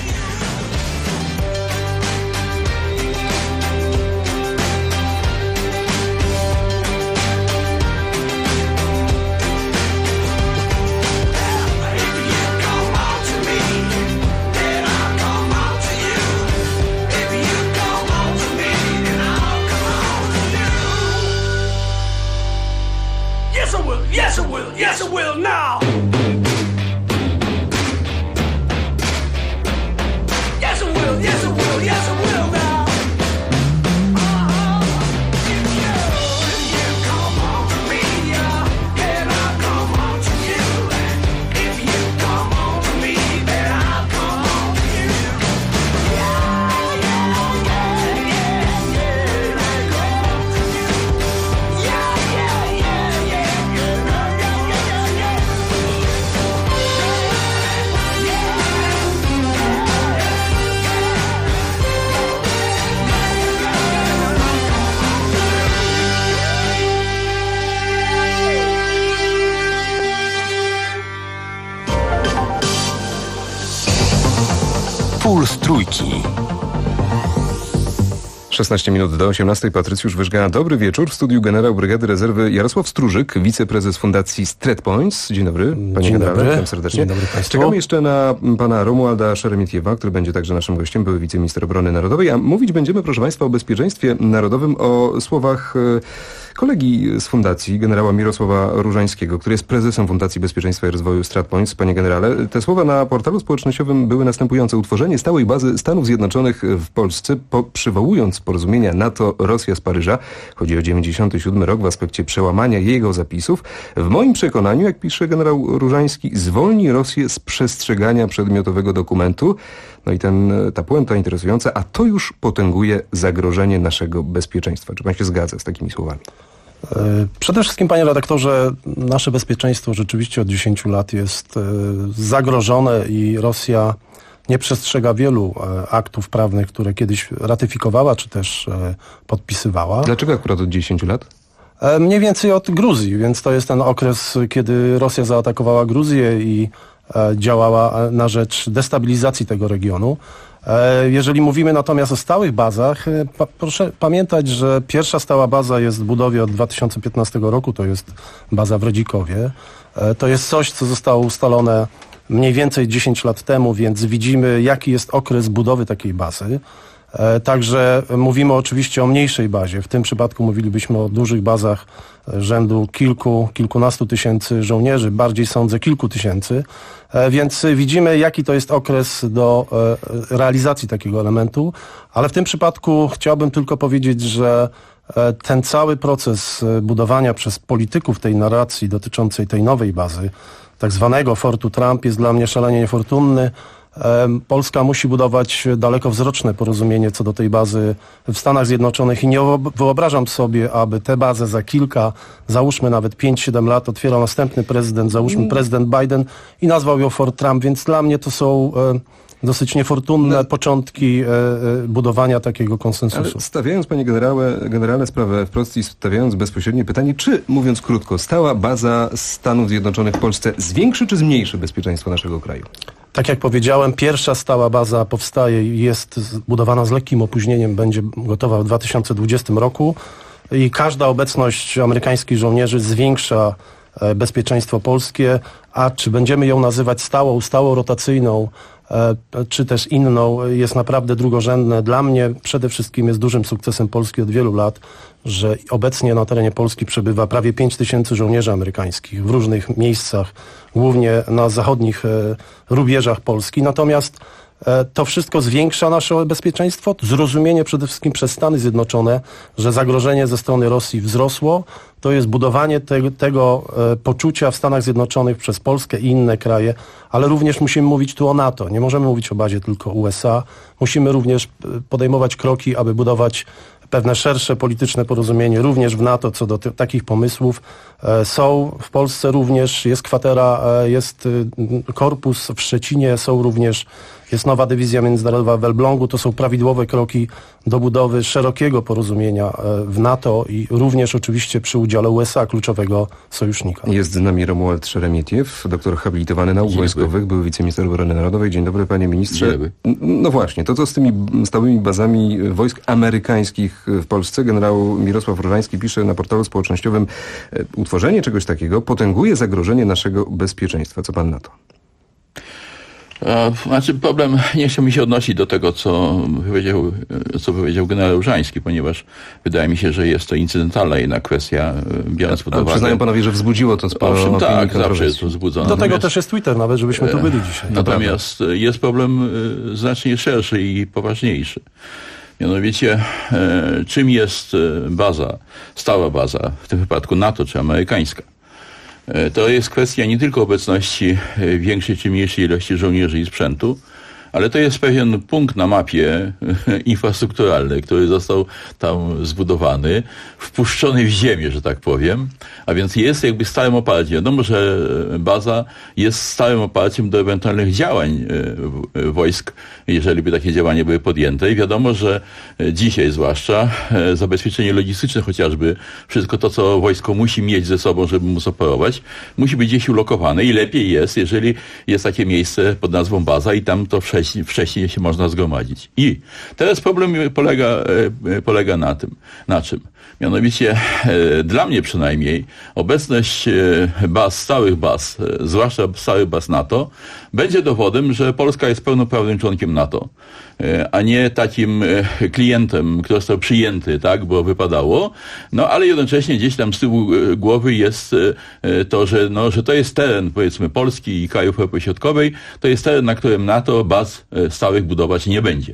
Yes, I will now. Yes, I will. Yes, I will. Yes, I will now. If you come on to me, then I'll come on to you. If you come on to me, then I'll come on to you. Yeah, yeah, yeah, yeah, yeah. I'll come on to you. Yeah, yeah, yeah, yeah. Puls Trójki. 16 minut do 18. Patrycjusz Wyżga. Dobry wieczór. W studiu generał Brygady Rezerwy Jarosław Strzyk, wiceprezes Fundacji StratPoints. Dzień dobry, panie generale. Witam serdecznie. Dzień dobry państwu. Czekamy jeszcze na pana Romualda Szeremietiewa, który będzie także naszym gościem, były wiceminister obrony narodowej. A mówić będziemy, proszę państwa, o bezpieczeństwie narodowym, o słowach kolegi z fundacji, generała Mirosława Różańskiego, który jest prezesem Fundacji Bezpieczeństwa i Rozwoju StratPoints. Panie generale, te słowa na portalu społecznościowym były następujące. Utworzenie stałej bazy Stanów Zjednoczonych w Polsce, przywołując porozumienia NATO-Rosja z Paryża, chodzi o 97 rok w aspekcie przełamania jego zapisów, w moim przekonaniu, jak pisze generał Różański, zwolni Rosję z przestrzegania przedmiotowego dokumentu. No i ta puenta interesująca, a to już potęguje zagrożenie naszego bezpieczeństwa. Czy pan się zgadza z takimi słowami? Przede wszystkim, panie redaktorze, nasze bezpieczeństwo rzeczywiście od 10 lat jest zagrożone i Rosja nie przestrzega wielu aktów prawnych, które kiedyś ratyfikowała, czy też podpisywała. Dlaczego akurat od 10 lat? Mniej więcej od Gruzji, więc to jest ten okres, kiedy Rosja zaatakowała Gruzję i działała na rzecz destabilizacji tego regionu. Jeżeli mówimy natomiast o stałych bazach, proszę pamiętać, że pierwsza stała baza jest w budowie od 2015 roku, to jest baza w Rodzikowie. To jest coś, co zostało ustalone mniej więcej 10 lat temu, więc widzimy, jaki jest okres budowy takiej bazy. Także mówimy oczywiście o mniejszej bazie. W tym przypadku mówilibyśmy o dużych bazach rzędu kilkunastu tysięcy żołnierzy, bardziej sądzę kilku tysięcy. Więc widzimy, jaki to jest okres do realizacji takiego elementu. Ale w tym przypadku chciałbym tylko powiedzieć, że ten cały proces budowania przez polityków tej narracji dotyczącej tej nowej bazy, tak zwanego Fortu Trump, jest dla mnie szalenie niefortunny. Polska musi budować dalekowzroczne porozumienie co do tej bazy w Stanach Zjednoczonych i nie wyobrażam sobie, aby tę bazę za kilka, załóżmy nawet 5-7 lat otwierał następny prezydent, załóżmy prezydent Biden i nazwał ją Fort Trump, więc dla mnie to są dosyć niefortunne początki budowania takiego konsensusu. Ale stawiając, panie generale, sprawę wprost i stawiając bezpośrednie pytanie, czy, mówiąc krótko, stała baza Stanów Zjednoczonych w Polsce zwiększy czy zmniejszy bezpieczeństwo naszego kraju? Tak jak powiedziałem, pierwsza stała baza powstaje i jest budowana z lekkim opóźnieniem, będzie gotowa w 2020 roku i każda obecność amerykańskich żołnierzy zwiększa bezpieczeństwo polskie, a czy będziemy ją nazywać stałą rotacyjną, czy też inną, jest naprawdę drugorzędne. Dla mnie przede wszystkim jest dużym sukcesem Polski od wielu lat, że obecnie na terenie Polski przebywa prawie 5 tysięcy żołnierzy amerykańskich w różnych miejscach, głównie na zachodnich rubieżach Polski. Natomiast to wszystko zwiększa nasze bezpieczeństwo, zrozumienie przede wszystkim przez Stany Zjednoczone, że zagrożenie ze strony Rosji wzrosło. To jest budowanie tego poczucia w Stanach Zjednoczonych przez Polskę i inne kraje, ale również musimy mówić tu o NATO. Nie możemy mówić o bazie tylko USA. Musimy również podejmować kroki, aby budować pewne szersze polityczne porozumienie również w NATO co do takich pomysłów. Są w Polsce również, jest kwatera, jest korpus w Szczecinie, jest nowa dywizja międzynarodowa w Elblągu. To są prawidłowe kroki do budowy szerokiego porozumienia w NATO i również oczywiście przy udziale USA, kluczowego sojusznika. Jest z nami Romuald Szeremietiew, doktor habilitowany nauk wojskowych, był wiceminister obrony narodowej. Dzień dobry, panie ministrze. Dzień dobry. No właśnie, to co z tymi stałymi bazami wojsk amerykańskich w Polsce, generał Mirosław Różański pisze na portalu społecznościowym, utworzenie czegoś takiego potęguje zagrożenie naszego bezpieczeństwa. Co pan na to? Znaczy problem nie chce mi się odnosić do tego, co powiedział generał Różański, ponieważ wydaje mi się, że jest to incydentalna jednak kwestia, biorąc pod uwagę. Przyznają panowie, że wzbudziło to sporo. Owszem, tak, zawsze jest to wzbudzone. Do tego też jest Twitter nawet, żebyśmy tu byli dzisiaj. Natomiast jest problem znacznie szerszy i poważniejszy. Mianowicie, czym jest baza, stała baza, w tym wypadku NATO czy amerykańska? To jest kwestia nie tylko obecności większej czy mniejszej ilości żołnierzy i sprzętu, ale to jest pewien punkt na mapie infrastrukturalnej, który został tam zbudowany, wpuszczony w ziemię, że tak powiem, a więc jest jakby stałym oparciem. Wiadomo, że baza jest stałym oparciem do ewentualnych działań wojsk, jeżeli by takie działania były podjęte. I wiadomo, że dzisiaj zwłaszcza zabezpieczenie logistyczne chociażby, wszystko to, co wojsko musi mieć ze sobą, żeby móc operować, musi być gdzieś ulokowane i lepiej jest, jeżeli jest takie miejsce pod nazwą baza i tam to wszędzie wcześniej się można zgromadzić. I teraz problem polega na czym? Mianowicie dla mnie przynajmniej obecność stałych baz, zwłaszcza stałych baz NATO, będzie dowodem, że Polska jest pełnoprawnym członkiem NATO, a nie takim klientem, który został przyjęty, tak, bo wypadało, ale jednocześnie gdzieś tam z tyłu głowy jest to, że to jest teren, powiedzmy, Polski i krajów Europy Środkowej, to jest teren, na którym NATO baz stałych budować nie będzie.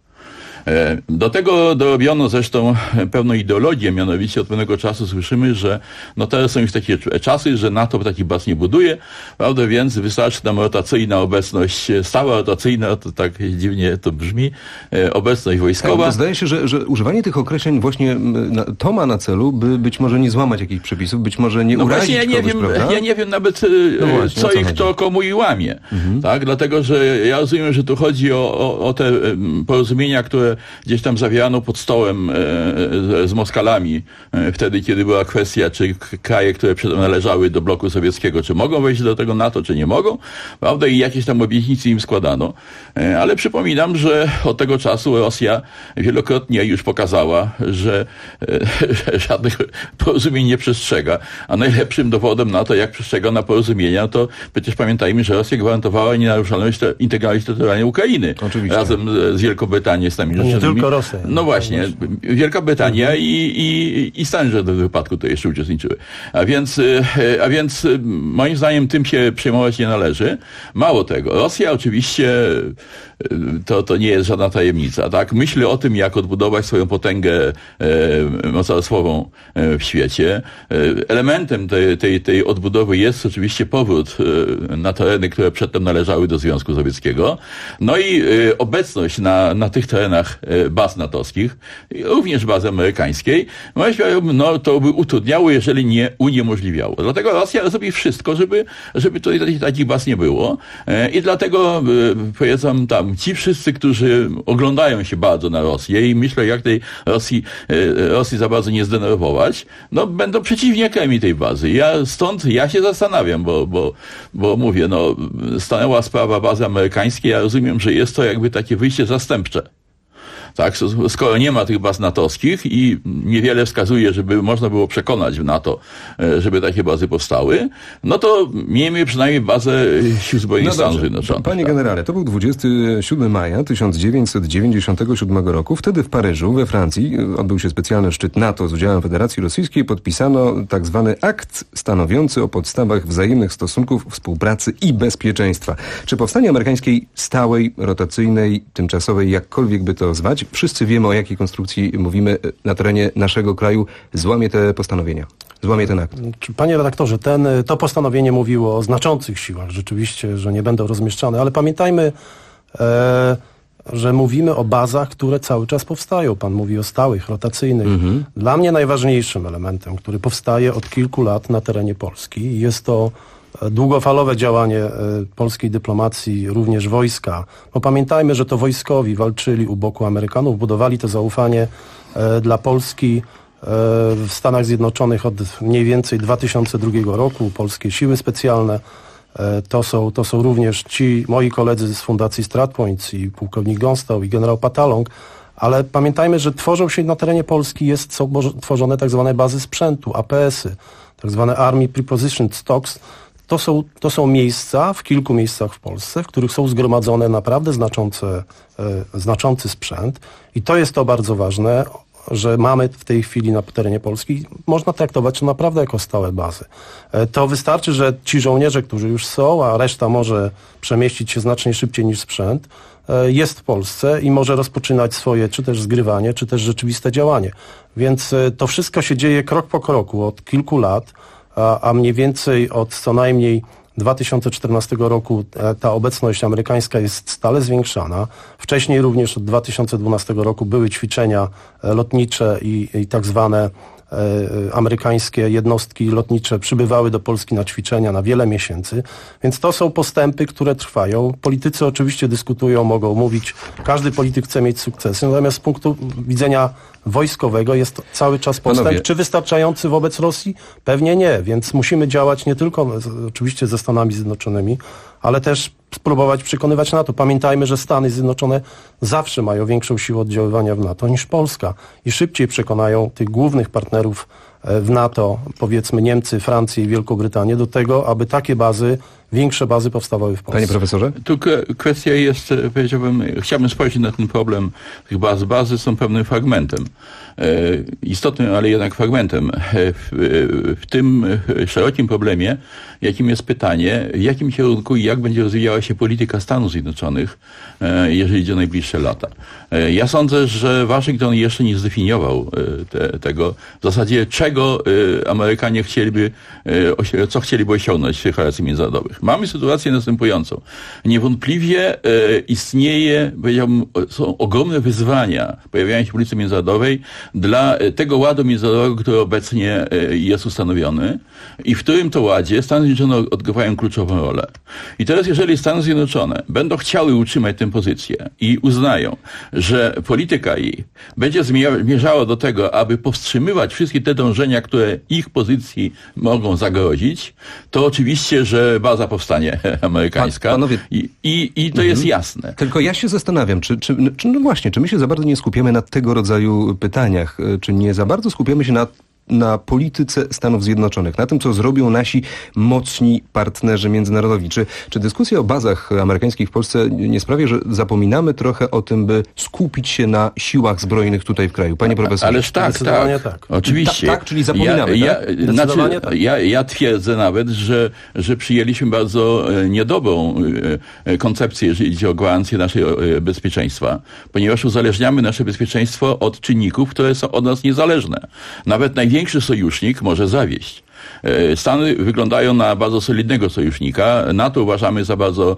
Do tego dorobiono zresztą pewną ideologię, mianowicie od pewnego czasu słyszymy, że teraz są już takie czasy, że NATO takich baz nie buduje, prawda, więc wystarczy nam rotacyjna obecność, stała rotacyjna, to tak dziwnie to brzmi, obecność wojskowa. Zdaje się, że używanie tych określeń właśnie to ma na celu, by być może nie złamać jakichś przepisów, być może nie urazić kogoś, ja nie wiem nawet, co i kto komu i łamie. Tak? Dlatego, że ja rozumiem, że tu chodzi o te porozumienia, które gdzieś tam zawiano pod stołem z Moskalami, wtedy, kiedy była kwestia, czy kraje, które należały do bloku sowieckiego, czy mogą wejść do tego NATO, czy nie mogą, prawda, i jakieś tam obietnice im składano. Ale przypominam, że od tego czasu Rosja wielokrotnie już pokazała, że żadnych porozumień nie przestrzega, a najlepszym dowodem na to, jak przestrzega na porozumienia, to przecież pamiętajmy, że Rosja gwarantowała nienaruszalność integralności terytorialnej Ukrainy. Oczywiście. Razem z Wielką Brytanią, z Stanami Zjednoczonymi. Nie tylko Rosja. No właśnie, Wielka Brytania i Stany Zjednoczone w wypadku to jeszcze uczestniczyły. A więc moim zdaniem tym się przejmować nie należy. Mało tego, Rosja oczywiście to nie jest żadna tajemnica, tak? Myśli o tym, jak odbudować swoją potęgę mocarstwową w świecie. Elementem tej odbudowy jest oczywiście powrót na tereny, które przedtem należały do Związku Sowieckiego. No i obecność na tych terenach baz natowskich, również bazy amerykańskiej, to by utrudniało, jeżeli nie uniemożliwiało. Dlatego Rosja robi wszystko, żeby tutaj takich baz nie było. I dlatego powiedzam tam, ci wszyscy, którzy oglądają się bardzo na Rosję i myślą, jak tej Rosji za bardzo nie zdenerwować, będą przeciwnikami tej bazy. Ja się zastanawiam, bo mówię, stanęła sprawa bazy amerykańskiej, ja rozumiem, że jest to jakby takie wyjście zastępcze. Tak, skoro nie ma tych baz natowskich i niewiele wskazuje, żeby można było przekonać w NATO, żeby takie bazy powstały, to miejmy przynajmniej bazę Sił Zbrojnych Stanów Zjednoczonych. Panie generale, to był 27 maja 1997 roku. Wtedy w Paryżu, we Francji, odbył się specjalny szczyt NATO z udziałem Federacji Rosyjskiej. Podpisano tak zwany akt stanowiący o podstawach wzajemnych stosunków, współpracy i bezpieczeństwa. Czy powstanie amerykańskiej stałej, rotacyjnej, tymczasowej, jakkolwiek by to zwać, wszyscy wiemy, o jakiej konstrukcji mówimy na terenie naszego kraju, złamie te postanowienia, złamie ten akt? Panie redaktorze, to postanowienie mówiło o znaczących siłach, rzeczywiście, że nie będą rozmieszczane, ale pamiętajmy, że mówimy o bazach, które cały czas powstają. Pan mówi o stałych, rotacyjnych. Dla mnie najważniejszym elementem, który powstaje od kilku lat na terenie Polski, jest to długofalowe działanie polskiej dyplomacji, również wojska. Bo pamiętajmy, że to wojskowi walczyli u boku Amerykanów, budowali to zaufanie dla Polski w Stanach Zjednoczonych od mniej więcej 2002 roku. Polskie siły specjalne to są również ci moi koledzy z Fundacji StratPoints i pułkownik Gąstał i generał Patalong. Ale pamiętajmy, że tworzą się na terenie Polski, są tworzone tak zwane bazy sprzętu, APS-y, tak zwane Army Prepositioned Stocks. To są miejsca, w kilku miejscach w Polsce, w których są zgromadzone naprawdę znaczący sprzęt i to jest to bardzo ważne, że mamy w tej chwili na terenie Polski, można traktować to naprawdę jako stałe bazy. To wystarczy, że ci żołnierze, którzy już są, a reszta może przemieścić się znacznie szybciej niż sprzęt, jest w Polsce i może rozpoczynać swoje czy też zgrywanie, czy też rzeczywiste działanie. Więc to wszystko się dzieje krok po kroku od kilku lat, a mniej więcej od co najmniej 2014 roku ta obecność amerykańska jest stale zwiększana. Wcześniej również od 2012 roku były ćwiczenia lotnicze i tak zwane amerykańskie jednostki lotnicze przybywały do Polski na ćwiczenia na wiele miesięcy, więc to są postępy, które trwają. Politycy oczywiście dyskutują, mogą mówić, każdy polityk chce mieć sukcesy, natomiast z punktu widzenia wojskowego jest cały czas postęp. Panowie. Czy wystarczający wobec Rosji? Pewnie nie, więc musimy działać nie tylko oczywiście ze Stanami Zjednoczonymi, ale też spróbować przekonywać NATO. Pamiętajmy, że Stany Zjednoczone zawsze mają większą siłę oddziaływania w NATO niż Polska i szybciej przekonają tych głównych partnerów w NATO, powiedzmy Niemcy, Francję i Wielką Brytanię, do tego, aby takie bazy, większe bazy powstawały w Polsce. Panie profesorze? Tu kwestia jest, powiedziałbym, chciałbym spojrzeć na ten problem tych baz. Bazy są pewnym fragmentem. Istotnym, ale jednak fragmentem. W tym szerokim problemie, jakim jest pytanie, w jakim kierunku i jak będzie rozwijała się polityka Stanów Zjednoczonych, jeżeli idzie o najbliższe lata. Ja sądzę, że Waszyngton jeszcze nie zdefiniował tego, w zasadzie czego Amerykanie co chcieliby osiągnąć w tych relacjach międzynarodowych. Mamy sytuację następującą. Niewątpliwie istnieje, powiedziałbym, są ogromne wyzwania, pojawiają się w polityce międzynarodowej dla tego ładu międzynarodowego, który obecnie jest ustanowiony i w którym to ładzie Stany Zjednoczone odgrywają kluczową rolę. I teraz, jeżeli Stany Zjednoczone będą chciały utrzymać tę pozycję i uznają, że polityka jej będzie zmierzała do tego, aby powstrzymywać wszystkie te dążenia, które ich pozycji mogą zagrozić, to oczywiście, że baza powstanie amerykańska. Panowie, I to jest jasne. Tylko ja się zastanawiam, no właśnie, czy my się za bardzo nie skupiamy na tego rodzaju pytaniach, czy nie za bardzo skupiamy się na polityce Stanów Zjednoczonych, na tym, co zrobią nasi mocni partnerzy międzynarodowi. Czy dyskusja o bazach amerykańskich w Polsce nie sprawia, że zapominamy trochę o tym, by skupić się na siłach zbrojnych tutaj w kraju? Panie profesorze. Ależ tak. Oczywiście. Tak, czyli zapominamy, tak? Ja twierdzę nawet, że przyjęliśmy bardzo niedobrą koncepcję, jeżeli idzie o gwarancję naszego bezpieczeństwa, ponieważ uzależniamy nasze bezpieczeństwo od czynników, które są od nas niezależne. Nawet największy sojusznik może zawieść. Stany wyglądają na bardzo solidnego sojusznika. NATO uważamy za bardzo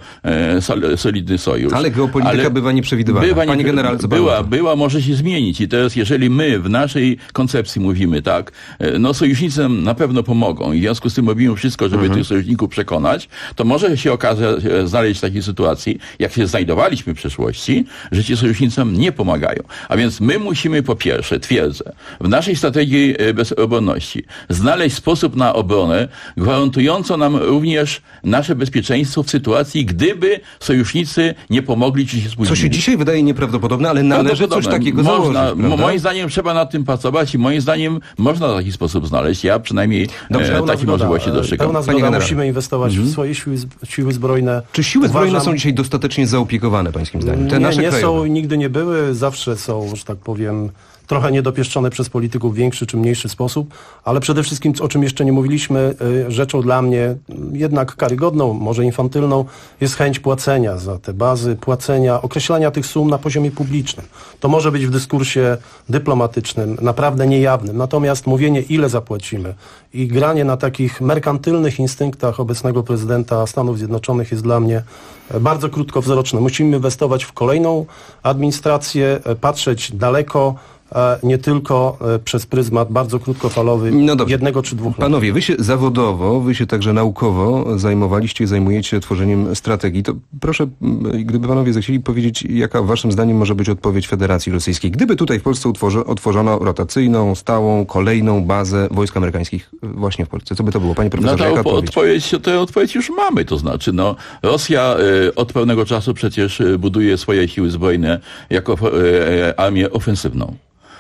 solidny sojusz. Ale geopolityka bywa nieprzewidywalna. Panie generale, była, może się zmienić. I teraz, jeżeli my w naszej koncepcji mówimy tak, no sojusznicy nam na pewno pomogą i w związku z tym robimy wszystko, żeby tych sojuszników przekonać, to może się znaleźć w takiej sytuacji, jak się znajdowaliśmy w przeszłości, że ci sojusznicy nam nie pomagają. A więc my musimy, po pierwsze, twierdzę, w naszej strategii bezobronności znaleźć sposób na obronę, gwarantującą nam również nasze bezpieczeństwo w sytuacji, gdyby sojusznicy nie pomogli czy się spóźnili. Co się dzisiaj wydaje nieprawdopodobne, ale należy coś takiego założyć. Moim zdaniem trzeba nad tym pracować i moim zdaniem można w taki sposób znaleźć. Ja przynajmniej takiej możliwości dostrzegam. Pełna zgoda, musimy inwestować w swoje siły zbrojne. Czy siły zbrojne są dzisiaj dostatecznie zaopiekowane, pańskim zdaniem? Te nasze nie krajowe. Są, nigdy nie były, zawsze są, że tak powiem, trochę niedopieszczone przez polityków w większy czy mniejszy sposób, ale przede wszystkim, o czym jeszcze nie mówiliśmy, rzeczą dla mnie jednak karygodną, może infantylną, jest chęć płacenia za te bazy, określania tych sum na poziomie publicznym. To może być w dyskursie dyplomatycznym, naprawdę niejawnym, natomiast mówienie, ile zapłacimy i granie na takich merkantylnych instynktach obecnego prezydenta Stanów Zjednoczonych jest dla mnie bardzo krótkowzroczne. Musimy inwestować w kolejną administrację, patrzeć daleko, nie tylko przez pryzmat bardzo krótkofalowy 1 czy 2 lat. Panowie, wy się zawodowo, wy się także naukowo zajmowaliście i zajmujecie tworzeniem strategii. To proszę, gdyby panowie zechcieli powiedzieć, jaka waszym zdaniem może być odpowiedź Federacji Rosyjskiej. Gdyby tutaj w Polsce otworzono rotacyjną, stałą, kolejną bazę wojsk amerykańskich właśnie w Polsce, co by to było? Panie profesorze, jaka odpowiedź już mamy. To znaczy, Rosja od pewnego czasu przecież buduje swoje siły zbrojne jako armię ofensywną.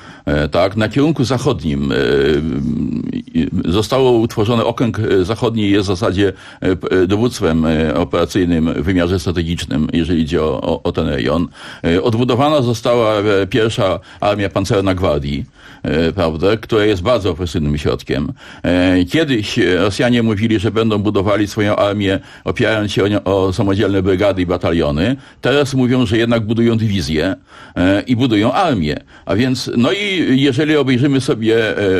Tak, na kierunku zachodnim zostało utworzone okręg zachodni, jest w zasadzie dowództwem operacyjnym w wymiarze strategicznym, jeżeli idzie o ten rejon. Odbudowana została pierwsza armia pancerna gwardii, prawda, która jest bardzo ofensywnym środkiem. Kiedyś Rosjanie mówili, że będą budowali swoją armię opierając się o samodzielne brygady i bataliony. Teraz mówią, że jednak budują dywizje i budują armię. A więc, i jeżeli obejrzymy sobie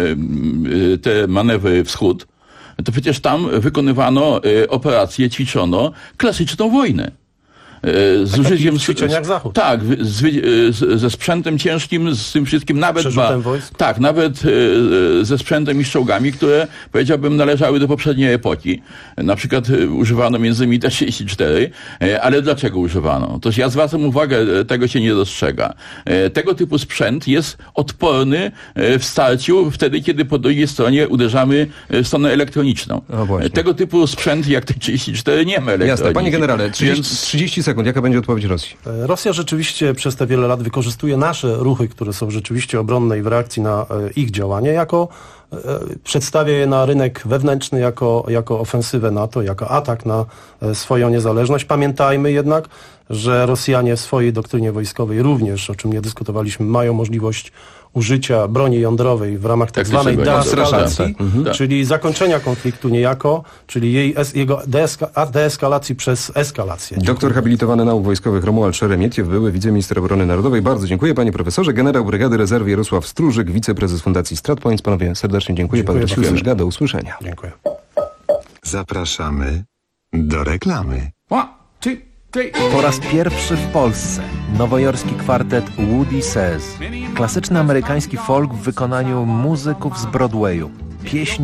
te manewry wschód, to przecież tam wykonywano operacje, ćwiczono klasyczną wojnę. z użyciem... w ćwiczeniach Zachód. Tak, ze sprzętem ciężkim, z tym wszystkim, nawet tak, nawet ze sprzętem i z czołgami, które, powiedziałbym, należały do poprzedniej epoki. Na przykład używano między innymi T-34, ale dlaczego używano? To ja zwracam uwagę, tego się nie dostrzega. Tego typu sprzęt jest odporny w starciu wtedy, kiedy po drugiej stronie uderzamy w stronę elektroniczną. Tego typu sprzęt jak T-34 nie ma elektroniki. Jasne. Panie generale, 30 sekund. Jaka będzie odpowiedź Rosji? Rosja rzeczywiście przez te wiele lat wykorzystuje nasze ruchy, które są rzeczywiście obronne i w reakcji na ich działanie, przedstawia je na rynek wewnętrzny jako ofensywę NATO, jako atak na swoją niezależność. Pamiętajmy jednak, że Rosjanie w swojej doktrynie wojskowej również, o czym nie dyskutowaliśmy, mają możliwość użycia broni jądrowej w ramach tak zwanej deeskalacji, czyli zakończenia konfliktu niejako, czyli jego deeskalacji przez eskalację. Doktor habilitowany nauk wojskowych Romuald Szeremietiew, były wiceminister obrony narodowej. Bardzo dziękuję, panie profesorze. Generał Brygady Rezerwy Jarosław Stróżyk, wiceprezes Fundacji StratPoints. Panowie, serdecznie dziękuję. Pan Ryszard, do usłyszenia. Dziękuję. Zapraszamy do reklamy. Po raz pierwszy w Polsce nowojorski kwartet Woody Says. Klasyczny amerykański folk w wykonaniu muzyków z Broadwayu. Pieśni